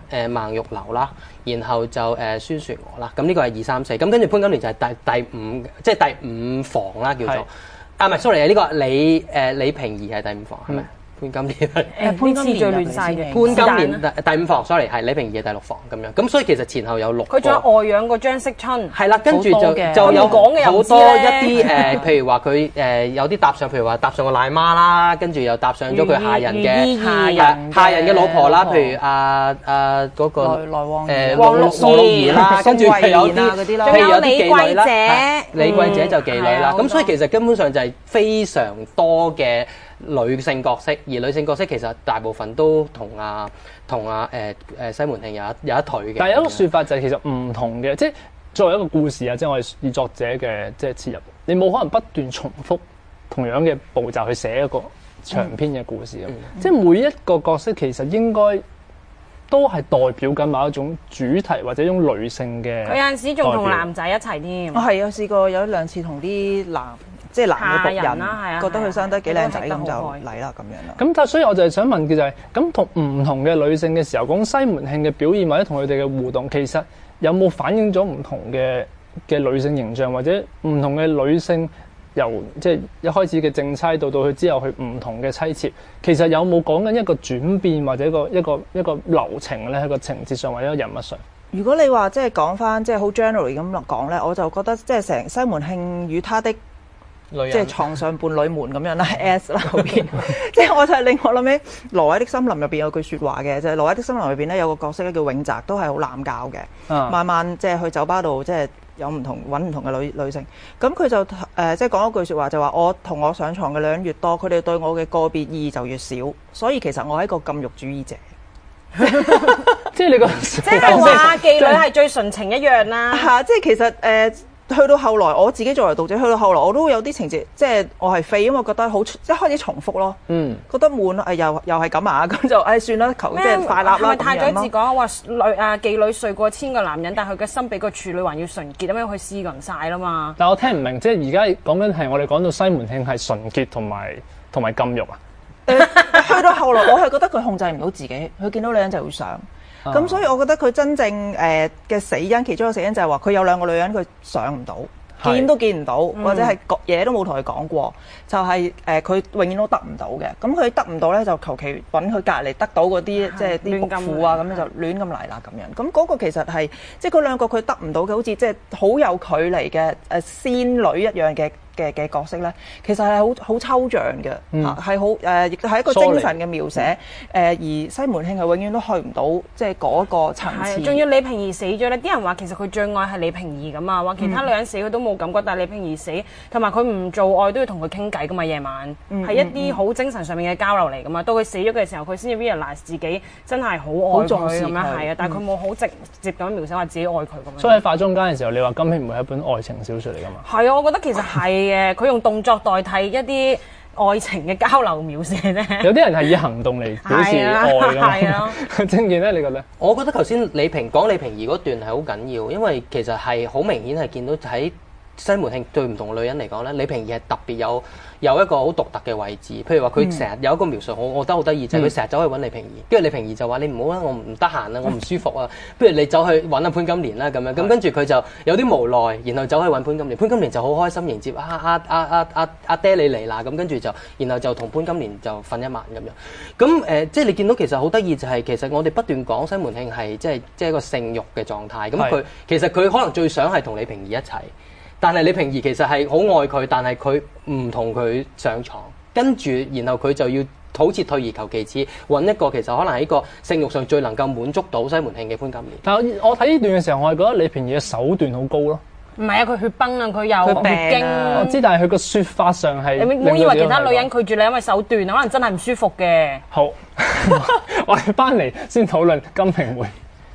誒孟玉樓啦，然後就誒孫雪娥啦，咁呢個係二三四，咁跟住潘金蓮就係第第五，即係第五房啦叫做。啊唔係 sorry 呢個李誒李萍儀係第五房係咪？潘金蓮係誒潘金蓮最亂晒嘅。 潘金蓮第第五房 sorry 係李萍儀係第六房咁樣，咁所以其實前後有六個。 佢仲有外養個張惜春。 係啦，跟住就就有好多一啲誒，譬如話佢誒有啲搭上，譬如話搭上個奶媽啦，跟住又搭上咗佢下人嘅下人下人嘅老婆啦，譬如阿阿嗰個來來往誒黃綠兒啦，跟住係有啲嗰啲啦， 譬如有啲妓女啦， 姐李桂姐就妓女啦，咁所以其實根本上就係非常多嘅女性角色，而女性角色其實大部分都同啊同啊誒誒西門慶有一有一腿嘅。 但係有一個説法就係其實唔同嘅，即係作為一個故事啊，即係我哋以作者嘅即係切入，你冇可能不斷重複同樣嘅步驟去寫一個長篇嘅故事。嗯嗯、即係每一個角色其實應該都係代表緊某一種主題或者一種女性嘅。 佢有陣時仲同男仔一齊添。 我係有試過有一兩次同啲男。即係男嘅僕人， 人覺得佢生得幾靚仔咁就嚟啦咁樣啦。 咁但係所以我就係想問嘅就係、是，咁同唔同嘅女性嘅時候講西門慶嘅表現或者同佢哋嘅互動，其實有冇反映咗唔同嘅嘅女性形象，或者唔同嘅女性由即係一開始嘅正妻到到佢之後去唔同嘅妻妾，其實有冇講緊一個轉變或者一個一個一個流程咧喺個情節上或者人物上？ 如果你話即係講翻即係好 generally 咁講咧，我就覺得即係成西門慶與他的。即係床上伴侶們咁樣啦 ，S 啦嗰邊，即係我就係令我諗起《挪威的森林》入邊有句説話嘅，就係、是《挪威的森林》入邊咧有個角色咧叫永澤，都係好濫交嘅，啊、慢慢即係去酒吧度即係有唔同揾唔同嘅女女性，咁佢就誒、呃、即係講一句説話就話我同我上床嘅女人越多，佢哋對我嘅個別意義就越少，所以其實我係一個禁慾主義者。 即係你個即係話妓女係最純情一樣啦。 嚇！即係其實誒。呃去到後來，我自己作為讀者，去到後來我都會有啲情節，即係我係廢，因為我覺得好即係開始重複咯。嗯，覺得悶誒，又又係咁啊，咁就誒算啦，求即係快立啦。 係咪太宰治講話女啊妓女睡過千個男人，但係佢嘅心比個處女還要純潔，咁樣佢試勻晒啦嘛。 但我聽唔明，即係而家講緊係我哋講到西門慶係純潔同埋同埋禁慾啊。 誒，去到後來我係覺得佢控制唔到自己，佢見到女人就會上。咁、啊、所以，我覺得佢真正誒嘅、呃、死因，其中一個死因就係話佢有兩個女人，佢上唔到，是見都見唔到，嗯、或者係嘢都冇同佢講過，就係誒佢永遠都得唔到嘅。咁佢得唔到咧，就求其揾佢隔離得到嗰啲，即係啲僕婦啊，咁樣就亂咁嚟啦咁樣。咁嗰個其實係即係嗰兩個佢得唔到嘅，好似即係好有距離嘅誒仙女一樣嘅。嘅嘅角色咧，其實係好好抽象嘅，係好誒，亦都係一個精神嘅描寫。誒、嗯呃，而西門慶係永遠都去唔到，即係嗰個層次。 仲要李萍儀死咗咧，啲人話其實佢最愛係李萍儀咁啊，話其他女人死佢都冇感覺，嗯、但係李萍儀死，同埋佢唔做愛都要同佢傾偈噶嘛，夜晚係、嗯、一啲好精神上面嘅交流嚟噶嘛。到佢死咗嘅時候，佢先至 realize 自己真係好愛佢咁樣係啊，但係佢冇好直接咁描寫話自己愛佢咁樣。 所以喺化妝間嘅時候，你話《金瓶梅》係一本愛情小說嚟噶嘛？係啊，我覺得其實係。嘅，佢用動作代替一啲愛情嘅交流描寫咧。 有啲人係以行動嚟表示愛㗎嘛。係啊，正健咧，你覺得？ 我覺得頭先李萍講李萍儀嗰段係好緊要，因為其實係好明顯係見到喺西門慶對唔同嘅女人嚟講咧，李萍儀係特別有有一個好獨特嘅位置。譬如話佢成日有一個描述，我我覺得好得意，就係佢成日走去揾李萍儀，跟住李萍儀就話：你唔好啦，我唔得閒啦，我唔舒服啊，不如你走去揾阿潘金蓮啦咁樣。咁跟住佢就有啲無奈，然後走去揾潘金蓮。潘金蓮就好開心迎接啊啊啊啊啊啊爹你嚟啦！咁跟住就，然後就同潘金蓮就瞓一晚咁樣。咁誒、呃，即係你見到其實好得意就係、是、其實我哋不斷講西門慶係即係即係一個性慾嘅狀態。咁佢其實佢可能最想係同李萍儀一齊。但係李萍儀其實係好愛佢，但係佢唔同佢上床，跟住然後佢就要好似退而求其次，揾一個其實可能喺個性慾上最能夠滿足到西門慶嘅潘金蓮。 但係我睇呢段嘅時候，我係覺得李萍儀嘅手段好高咯。 唔係啊，佢血崩啊，佢有血經。 我知，但係佢個説法上係你唔好以為其他女人拒絕你，因為手段啊，可能真係唔舒服嘅。 好，我哋翻嚟先討論《金瓶梅》。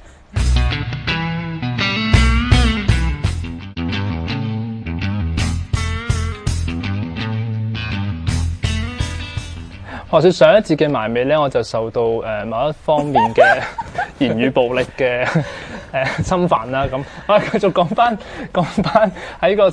話說上一節嘅埋尾咧，我就受到誒、呃、某一方面嘅言語暴力嘅誒、呃、侵犯啦。咁我哋繼續講翻講翻喺個誒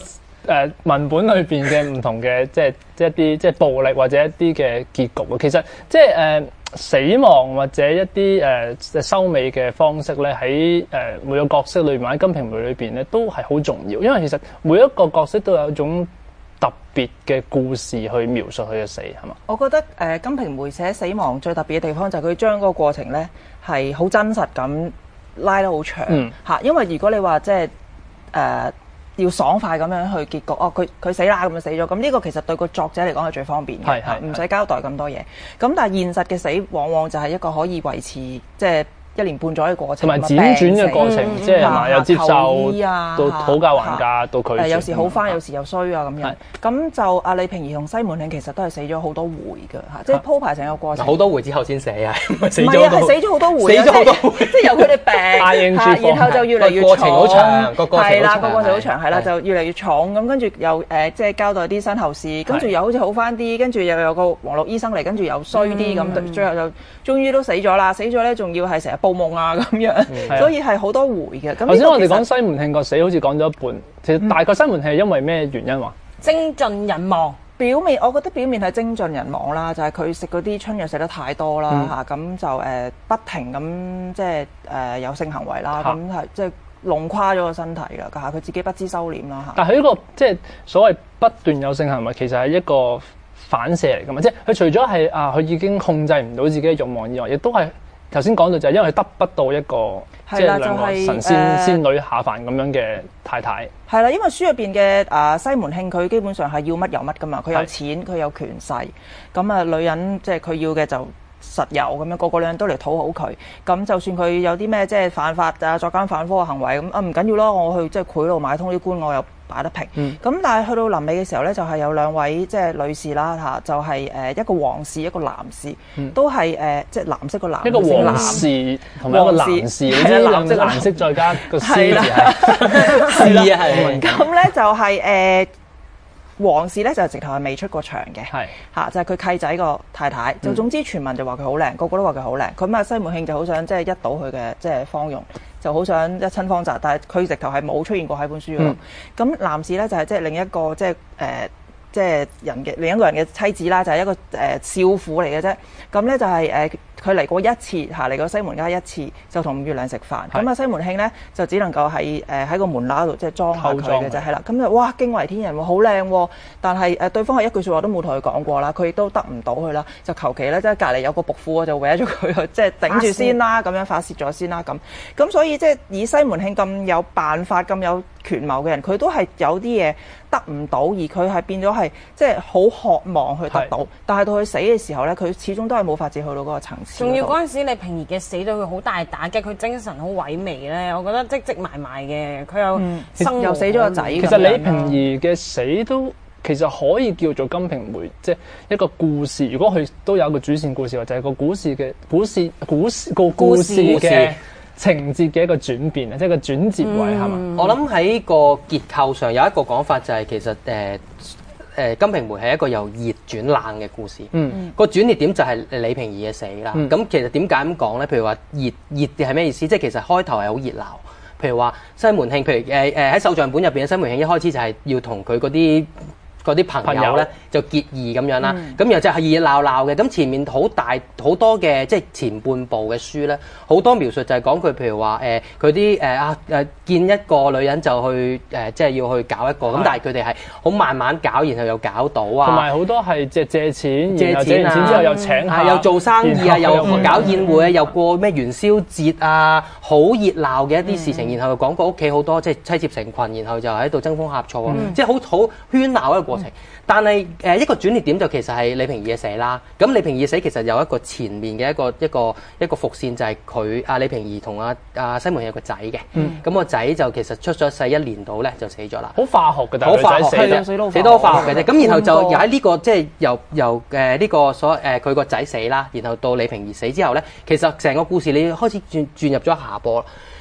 誒文本裏邊嘅唔同嘅即係即係一啲即係暴力或者一啲嘅結局啊。其實即係誒、呃、死亡或者一啲誒、呃、收尾嘅方式咧，喺誒、呃、每個角色裏面喺《金瓶梅》裏邊咧都係好重要，因為其實每一個角色都有一種特別嘅故事去描述佢嘅死，係嘛？ 我覺得誒、呃《金瓶梅》寫死亡最特別嘅地方就係佢將嗰個過程咧係好真實咁拉得好長嚇、嗯，因為如果你話即係誒。呃要爽快咁樣去結局，哦，佢佢死啦咁就死咗，咁呢個其實對個作者嚟講係最方便嘅，唔使交代咁多嘢。咁但係現實嘅死往往就係一個可以維持即係一年半載嘅過程， 同埋輾轉嘅過程，嗯、即係係又接受啊， 到討價還價，到佢、 呃、有時好翻，有時又衰啊咁樣。咁就阿李萍兒同西門慶其實都係死咗好多回㗎嚇，即係鋪排成個過程。 好多回之後先死啊，唔係死咗。唔係啊，係死咗好多回， 死咗好多回， 即係由佢哋病，然後就越嚟越重， 過程好長，個過程係啦，個過程好長，係啦，就越嚟越重咁，跟住又誒即係交代啲身後事，跟住又好似好翻啲，跟住又有個黃綠醫生嚟，跟住又衰啲咁，最後就終於都死咗啦，死咗咧仲要係成日報夢啊咁樣。嗯、所以係好多回嘅。 頭先我哋講西門慶個死，好似講咗一半。其實大概西門慶係因為咩原因話？ 精盡人亡。 表面我覺得表面係精盡人亡啦，就係佢食嗰啲春藥食得太多啦嚇，咁、嗯啊、就誒、呃、不停咁即係誒、呃、有性行為啦，咁係即係弄垮咗個身體啦嚇，佢自己不知收斂啦嚇。 但係呢個即係所謂不斷有性行為，其實係一個反射嚟㗎嘛，即係佢除咗係啊佢已經控制唔到自己嘅慾望以外，亦都係。頭先講到就係因為佢得不到一個即係兩個神仙、呃、仙女下凡咁樣嘅太太。 係啦，因為書入邊嘅啊西門慶佢基本上係要乜有乜噶嘛，佢有錢，佢有權勢，咁啊女人即係佢要嘅就實有咁樣，個個女人都嚟討好佢。咁就算佢有啲咩即係犯法啊、作奸犯科嘅行為咁啊，唔緊要咯，我去即係賄賂買通啲官，我又擺得平。咁、嗯、但係去到臨尾嘅時候咧，就係、是、有兩位即係女士啦嚇，就係、是、誒一個皇士一個男士，嗯、都係誒即係藍色個藍， 一個皇士同埋一個男士，你知藍色藍色再加個士字係係啊係。咁咧就係誒皇士咧就係直頭係未出過場嘅，係嚇就係、是、佢契仔個太太。就總之傳聞就話佢好靚，個個都話佢好靚。咁啊西門慶就好想即係一睹佢嘅即係芳容。就好想一親芳澤，但係佢直頭係冇出現過喺本書嗰度。咁、嗯、男士咧就係即係另一個即係誒即係人嘅另一個人嘅妻子啦，就係、是、一個誒、呃、少婦嚟嘅啫。咁咧就係誒佢嚟過一次嚇，嚟過西門家一次，就同伍月亮食飯。咁啊西門慶咧就只能夠喺誒喺個門罅度即係裝下佢嘅啫，係啦。咁就哇驚為天人喎，好靚喎！但係誒對方係一句説話都冇同佢講過啦，佢亦都得唔到佢啦，就求其咧即係隔離有個僕婦就搲咗佢，即係頂住先啦，咁樣發泄咗先啦咁。咁所以即係以西門慶咁有辦法、咁有權謀嘅人，佢都係有啲嘢得唔到，而佢係變咗係即係好渴望去得到，但係到佢死嘅時候咧，佢始終都係冇法子去到嗰個層次。 仲要嗰陣時，李萍兒嘅死對佢好大打擊，佢精神好萎靡咧。我覺得積積埋埋嘅，佢又生、嗯、 又死咗個仔。 其實李萍兒嘅死都其實可以叫做《金瓶梅》，即係一個故事。如果佢都有一個主線故事，或者係個故事嘅故事故事個故事嘅情節嘅一個轉變啊，即係個轉折位係嘛？ 嗯、我諗喺個結構上有一個講法就係其實誒。呃誒《金瓶梅》係一個由熱轉冷嘅故事，嗯、個轉捩點就係李萍兒嘅死啦。咁、嗯、其實點解咁講咧？譬如話熱熱嘅係咩意思？即係其實開頭係好熱鬧。譬如話西門慶，譬如誒誒喺《繡像本》入邊嘅西門慶一開始就係要同佢嗰啲嗰啲朋友咧就結義咁樣啦。咁、嗯、然後就係熱熱鬧鬧嘅。咁前面好大好多嘅即係前半部嘅書咧，好多描述就係講佢譬如話誒佢啲誒啊誒見一個女人就去誒、呃、即係要去搞一個咁，但係佢哋係好慢慢搞，然後又搞到啊。 同埋好多係借借錢， 借錢啊， 然後借完錢之後又請客， 又做生意啊，又搞宴會啊，又過咩元宵節啊，好熱鬧嘅一啲事情。嗯、然後又講過屋企好多即係妻妾成群，然後就喺度爭風呷醋啊，嗯、即係好好喧鬧一個過程。嗯、但係誒、呃、一個轉捩點就其實係李萍兒嘅死啦。咁李萍兒嘅死其實有一個前面嘅一個一個一個伏線，就係佢阿李萍兒同阿阿西門慶有個仔嘅。咁、嗯、個仔就其實出咗世一年到咧就死咗啦。 好化學嘅，但係好化學嘅， 死多化學嘅啫。咁然後就又喺呢個即係由由誒呢個所誒佢個仔死啦，然後到李萍兒死之後咧，其實成個故事你開始轉轉入咗下坡。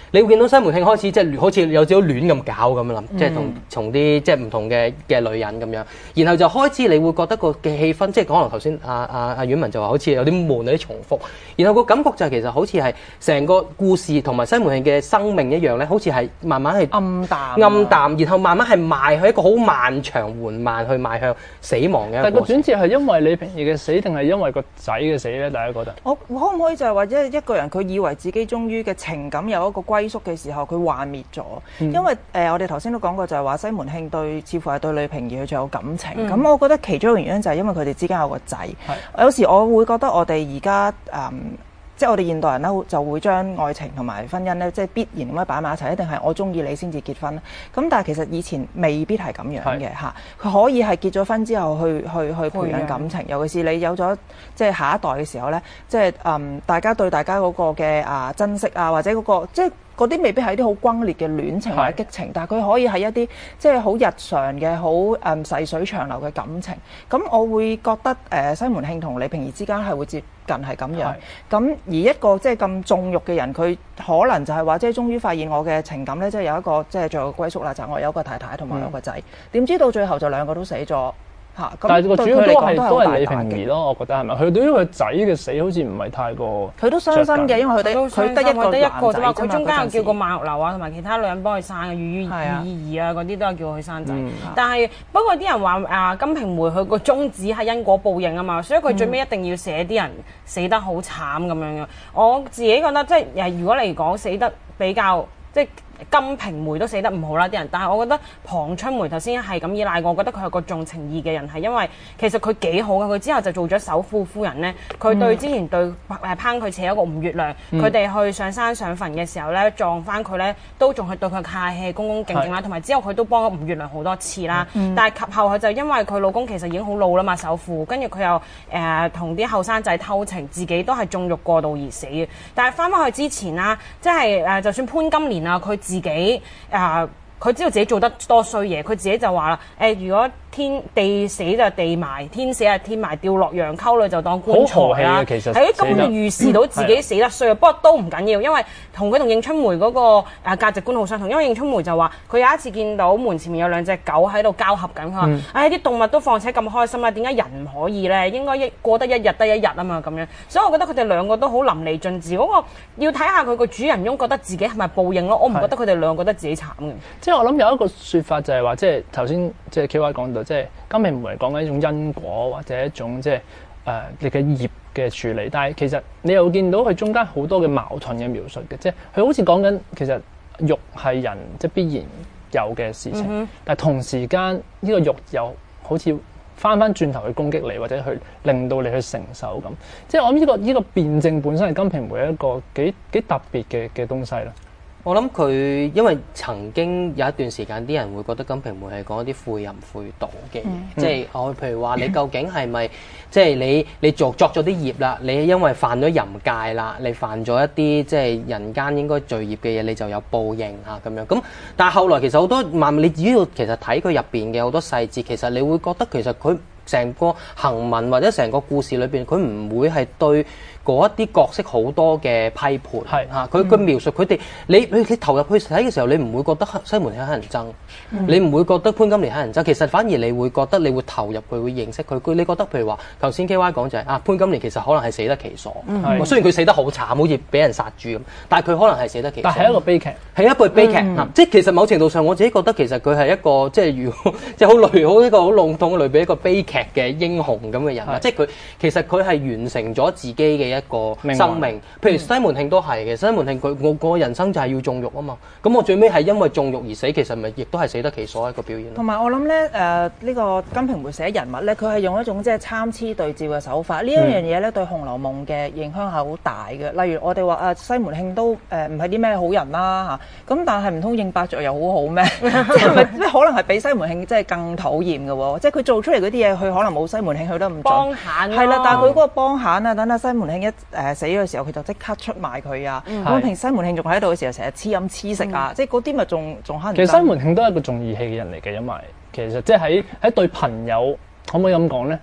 你會見到西門慶開始即係好似有少少亂咁搞咁啦，即係同從啲即係唔同嘅嘅女人咁樣，然後就開始你會覺得個嘅氣氛，即係可能頭先阿阿阿婉文就話好似有啲悶有啲重複，然後個感覺就係其實好似係成個故事同埋西門慶嘅生命一樣咧，好似係慢慢係暗淡暗淡，然後慢慢係邁去一個好漫長緩慢去邁向死亡嘅。 但個轉折係因為李瓶兒嘅死定係因為個仔嘅死咧？大家覺得？ 我可唔可以就係話，即係一個人佢以為自己終於嘅情感有一個歸宿嘅時候，佢幻滅咗。嗯、因為誒、呃，我哋頭先都講過，就係話西門慶對似乎係對李瓶兒佢仲有感情。咁、嗯、我覺得其中一個原因就係因為佢哋之間有個仔。係有時我會覺得我哋而家誒。嗯即係我哋現代人咧，就會將愛情同埋婚姻咧，即係必然咁樣擺埋一齊，一定係我中意你先至結婚。咁但係其實以前未必係咁樣嘅嚇，佢可以係結咗婚之後去去去培養感情，尤其是你有咗即係下一代嘅時候咧，即係嗯大家對大家嗰個嘅啊珍惜啊，或者嗰個即係。嗰啲未必係啲好轟烈嘅戀情或者激情，但係佢可以係一啲即係好日常嘅好誒細水長流嘅感情。咁我會覺得誒、呃、西門慶同李瓶兒之間係會接近係咁樣。咁而一個即係咁縱慾嘅人，佢可能就係話即係終於發現我嘅情感咧，即係有一個即係最後歸宿啦，就係、我有一個太太同埋我有個仔。點、嗯、知到最後就兩個都死咗。 但係個主要都係都係李瓶兒咯，我覺得係咪？佢對於佢仔嘅死好似唔係太過， 佢都傷心嘅，因為佢得佢得一個得一個啫嘛。 佢中間又叫個馬玉樓啊，同埋其他女人幫佢生嘅，余余兒啊嗰啲都係叫佢生仔。嗯、但係不過啲人話啊，《金瓶梅》佢個宗旨係因果報應啊嘛，所以佢最尾一定要寫啲人死得好慘咁樣嘅。我自己覺得即係誒，如果嚟講死得比較即係。金瓶梅都死得唔好啦啲人，但係我覺得龐春梅頭先係咁依賴我，我覺得佢係個重情義嘅人，係因為其實佢幾好嘅，佢之後就做咗首富夫人咧。佢對之前對誒抨佢扯一個吳月娘，佢哋、嗯、去上山上墳嘅時候咧撞翻佢咧，都仲係對佢客氣恭恭敬敬啦，同埋是之後佢都幫咗吳月娘好多次啦。嗯、但係及後佢就因為佢老公其實已經好老啦嘛，首富，跟住佢又誒同啲後生仔偷情，自己都係縱慾過度而死嘅。但係翻返去之前啦，即係誒就算潘金蓮啊，佢自己啊，佢、呃、知道自己做得多衰嘢，佢自己就話啦，誒、呃，如果天地死就地埋，天死就天埋，掉落洋溝裏就當棺材啦。其實係根本預示到自己死得衰啊！不過都唔緊要，因為同佢同迎春梅嗰個誒價值觀好相同。因為迎春梅就話，佢有一次見到門前面有兩隻狗喺度交合緊，佢話：嗯、唉，啲動物都況且咁開心啦，點解人唔可以咧？應該一過得一日得一日啊嘛咁樣。所以我覺得佢哋兩個都好淋漓盡致。嗰、那個要睇下佢個主人翁覺得自己係咪報應咯。我唔覺得佢哋兩個覺得自己慘嘅。 即係我諗有一個説法就係話，即係頭先即係 K Y 講到。即係金瓶梅嚟講緊一種因果或者一種即係誒你嘅業嘅處理，但係其實你又見到佢中間好多嘅矛盾嘅描述嘅，即係佢好似講緊其實慾係人即係必然有嘅事情，嗯、哼但係同時間呢個慾又好似翻翻轉頭去攻擊你，或者去令到你去承受咁。即係我諗呢、呢個呢、呢個辯證本身係金瓶梅一個幾幾特別嘅嘅東西啦。 我諗佢因為曾經有一段時間，啲人會覺得《金瓶梅》係講一啲誨淫誨盜嘅嘢，嗯、即係我譬如話你究竟係咪即係你你作作咗啲業啦，你因為犯咗淫戒啦，你犯咗一啲即係人間應該罪業嘅嘢，你就有報應嚇咁樣。咁但係後來其實好多慢慢你只要其實睇佢入邊嘅好多細節，其實你會覺得其實佢成個行文或者成個故事裏邊，佢唔會係對嗰一啲角色好多嘅批判，係嚇佢佢描述佢哋，你你你投入去睇嘅時候，你唔會覺得西門慶乞人憎，嗯、你唔會覺得潘金蓮乞人憎，其實反而你會覺得你會投入佢，會認識佢。佢你覺得譬如話頭先 K Y 講就係、是、啊潘金蓮其實可能係死得其所，嗯、雖然佢死得好慘，好似俾人殺豬咁，但係佢可能係死得其所。 但係一個悲劇， 係一部悲劇嗱、嗯，即係其實某程度上我自己覺得其實佢係一個即係如果即係好類好一個好籠統嘅類比一個悲劇嘅英雄咁嘅人啦，即係佢其實佢係完成咗自己嘅一個生命。譬如西門慶都係嘅，西門慶佢我個人生就係要縱慾啊嘛，咁我最尾係因為縱慾而死，其實咪亦都係死得其所一個表現。 同埋我諗咧誒呢、呃這個金瓶梅寫人物咧，佢係用一種即係參差對照嘅手法，呢一樣嘢咧對《紅樓夢》嘅影響係好大嘅。例如我哋話啊西門慶都誒唔係啲咩好人啦嚇，咁但係唔通應伯爵又好好咩？即係咪即係可能係比西門慶即係更討厭嘅喎？即係佢做出嚟嗰啲嘢，佢可能冇西門慶去得咁幫閒係啦，但係佢嗰個幫閒啊，等阿西門慶一誒、呃、死嘅時候，佢就即刻出賣佢啊！咁平、嗯、西門慶仲喺度嘅時候，成日黐飲黐食啊！嗯、即係嗰啲咪仲仲慳。 其實西門慶都係一個重義氣嘅人嚟嘅，因為其實即係喺喺對朋友可唔可以咁講咧？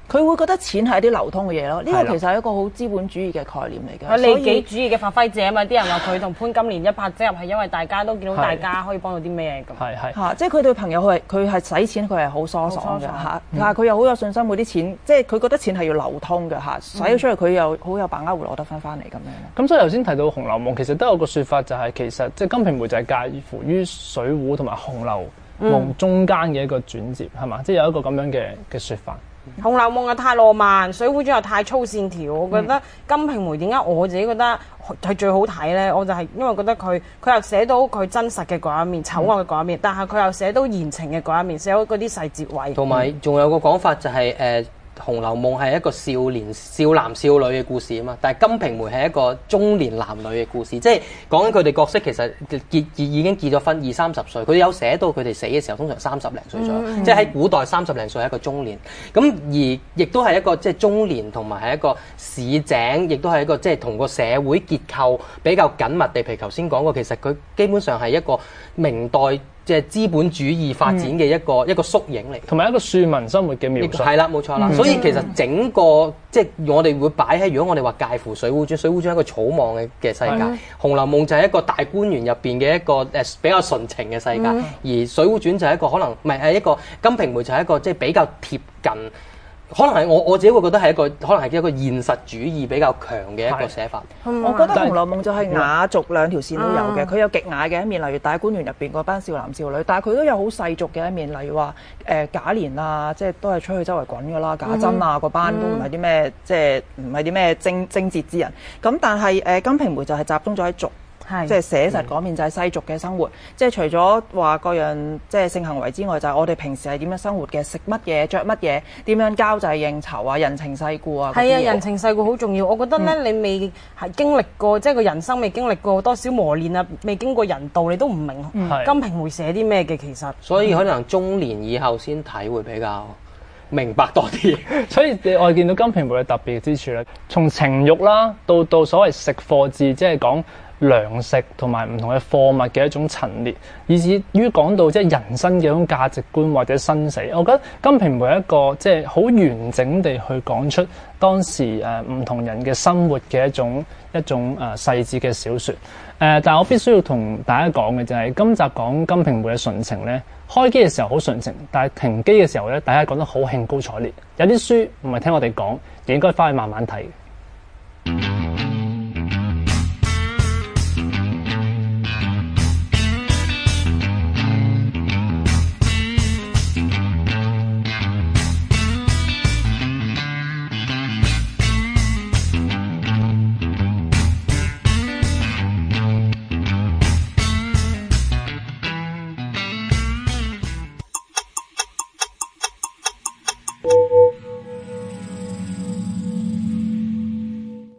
佢會覺得錢係一啲流通嘅嘢咯。呢個其實係一個好資本主義嘅概念嚟嘅， 利己主義嘅發揮者啊嘛！啲人話佢同潘金蓮一拍即合係因為大家都見到大家可以幫到啲咩咁。 係係嚇，即係佢對朋友佢係佢係使錢佢係好疏爽嘅嚇，但係佢又好有信心嗰啲錢，即係佢覺得錢係要流通嘅嚇，使咗出嚟佢又好有把握會攞得翻翻嚟咁樣。 咁所以頭先提到《紅樓夢》，其實都有個説法就係其實即係《金瓶梅》就係介乎於《水滸》同埋《紅樓夢》中間嘅一個轉折係嘛？即係有一個咁樣嘅嘅説法。 《紅樓夢》又太浪漫，《水滸傳》又太粗線條。我覺得《金瓶梅》點解我自己覺得係最好睇咧？我就係因為覺得佢佢又寫到佢真實嘅嗰一面、醜惡嘅嗰一面，但係佢又寫到言情嘅嗰一面，寫到嗰啲細節位。 同埋仲有個講法就係、是、誒。呃《紅樓夢》係一個少年少男少女嘅故事啊嘛，但係《金瓶梅》係一個中年男女嘅故事，即係講緊佢哋角色其實結已經結咗婚二三十歲，佢有寫到佢哋死嘅時候通常三十零歲左右，嗯、即係喺古代三十零歲係一個中年，咁而亦都係一個即係中年同埋係一個市井，亦都係一個即係同個社會結構比較緊密地，譬如頭先講過，其實佢基本上係一個明代即係資本主義發展嘅一個、嗯、一個縮影嚟， 同埋一個庶民生活嘅描述。 係啦，冇錯啦。嗯、所以其實整個即係我哋會擺喺，如果我哋話介乎水滸傳，水滸傳係一個草莽嘅嘅世界，嗯、紅樓夢就係一個大觀園入邊嘅一個誒比較純情嘅世界，嗯、而水滸傳就係一個可能唔係係一個金瓶梅就係一個即係比較貼近。可能係我我自己會覺得係一個可能係一個現實主義比較強嘅一個寫法。 我覺得《紅樓夢》就係雅俗兩條線都有嘅，佢有極雅嘅一面，例如大觀園入邊嗰班少男少女，但係佢都有好世俗嘅一面，例如話誒賈璉啊，即係都係出去周圍滾噶啦，賈珍啊嗰班都唔係啲咩，即係唔係啲咩精精節之人。咁但係誒《金瓶梅》就係集中咗喺俗。即係寫實嗰面就係世俗嘅生活，嗯、即係除咗話各樣即係性行為之外，就係、是、我哋平時係點樣生活嘅，食乜嘢、着乜嘢，點樣交際應酬啊，人情世故啊。 係啊，人情世故好重要。我覺得咧，嗯、你未係經歷過，即係個人生未經歷過多少磨練啊，未經過人道，你都唔明《金瓶梅》寫啲咩嘅其實。 所以可能中年以後先睇會比較明白多啲。 所以我哋見到《金瓶梅》嘅特別之處咧，從情慾啦，到到所謂食貨字，即係講糧食同埋唔同嘅貨物嘅一種陳列，以至於講到即係人生嘅一種價值觀或者生死。我覺得《金瓶梅》係一個即係好完整地去講出當時誒唔同人嘅生活嘅一種一種誒細緻嘅小説。誒、呃，但係我必須要同大家講嘅就係、是、今集講《金瓶梅》嘅純情咧，開機嘅時候好純情，但係停機嘅時候咧，大家講得好興高采烈。有啲書唔係聽我哋講，亦應該翻去慢慢睇。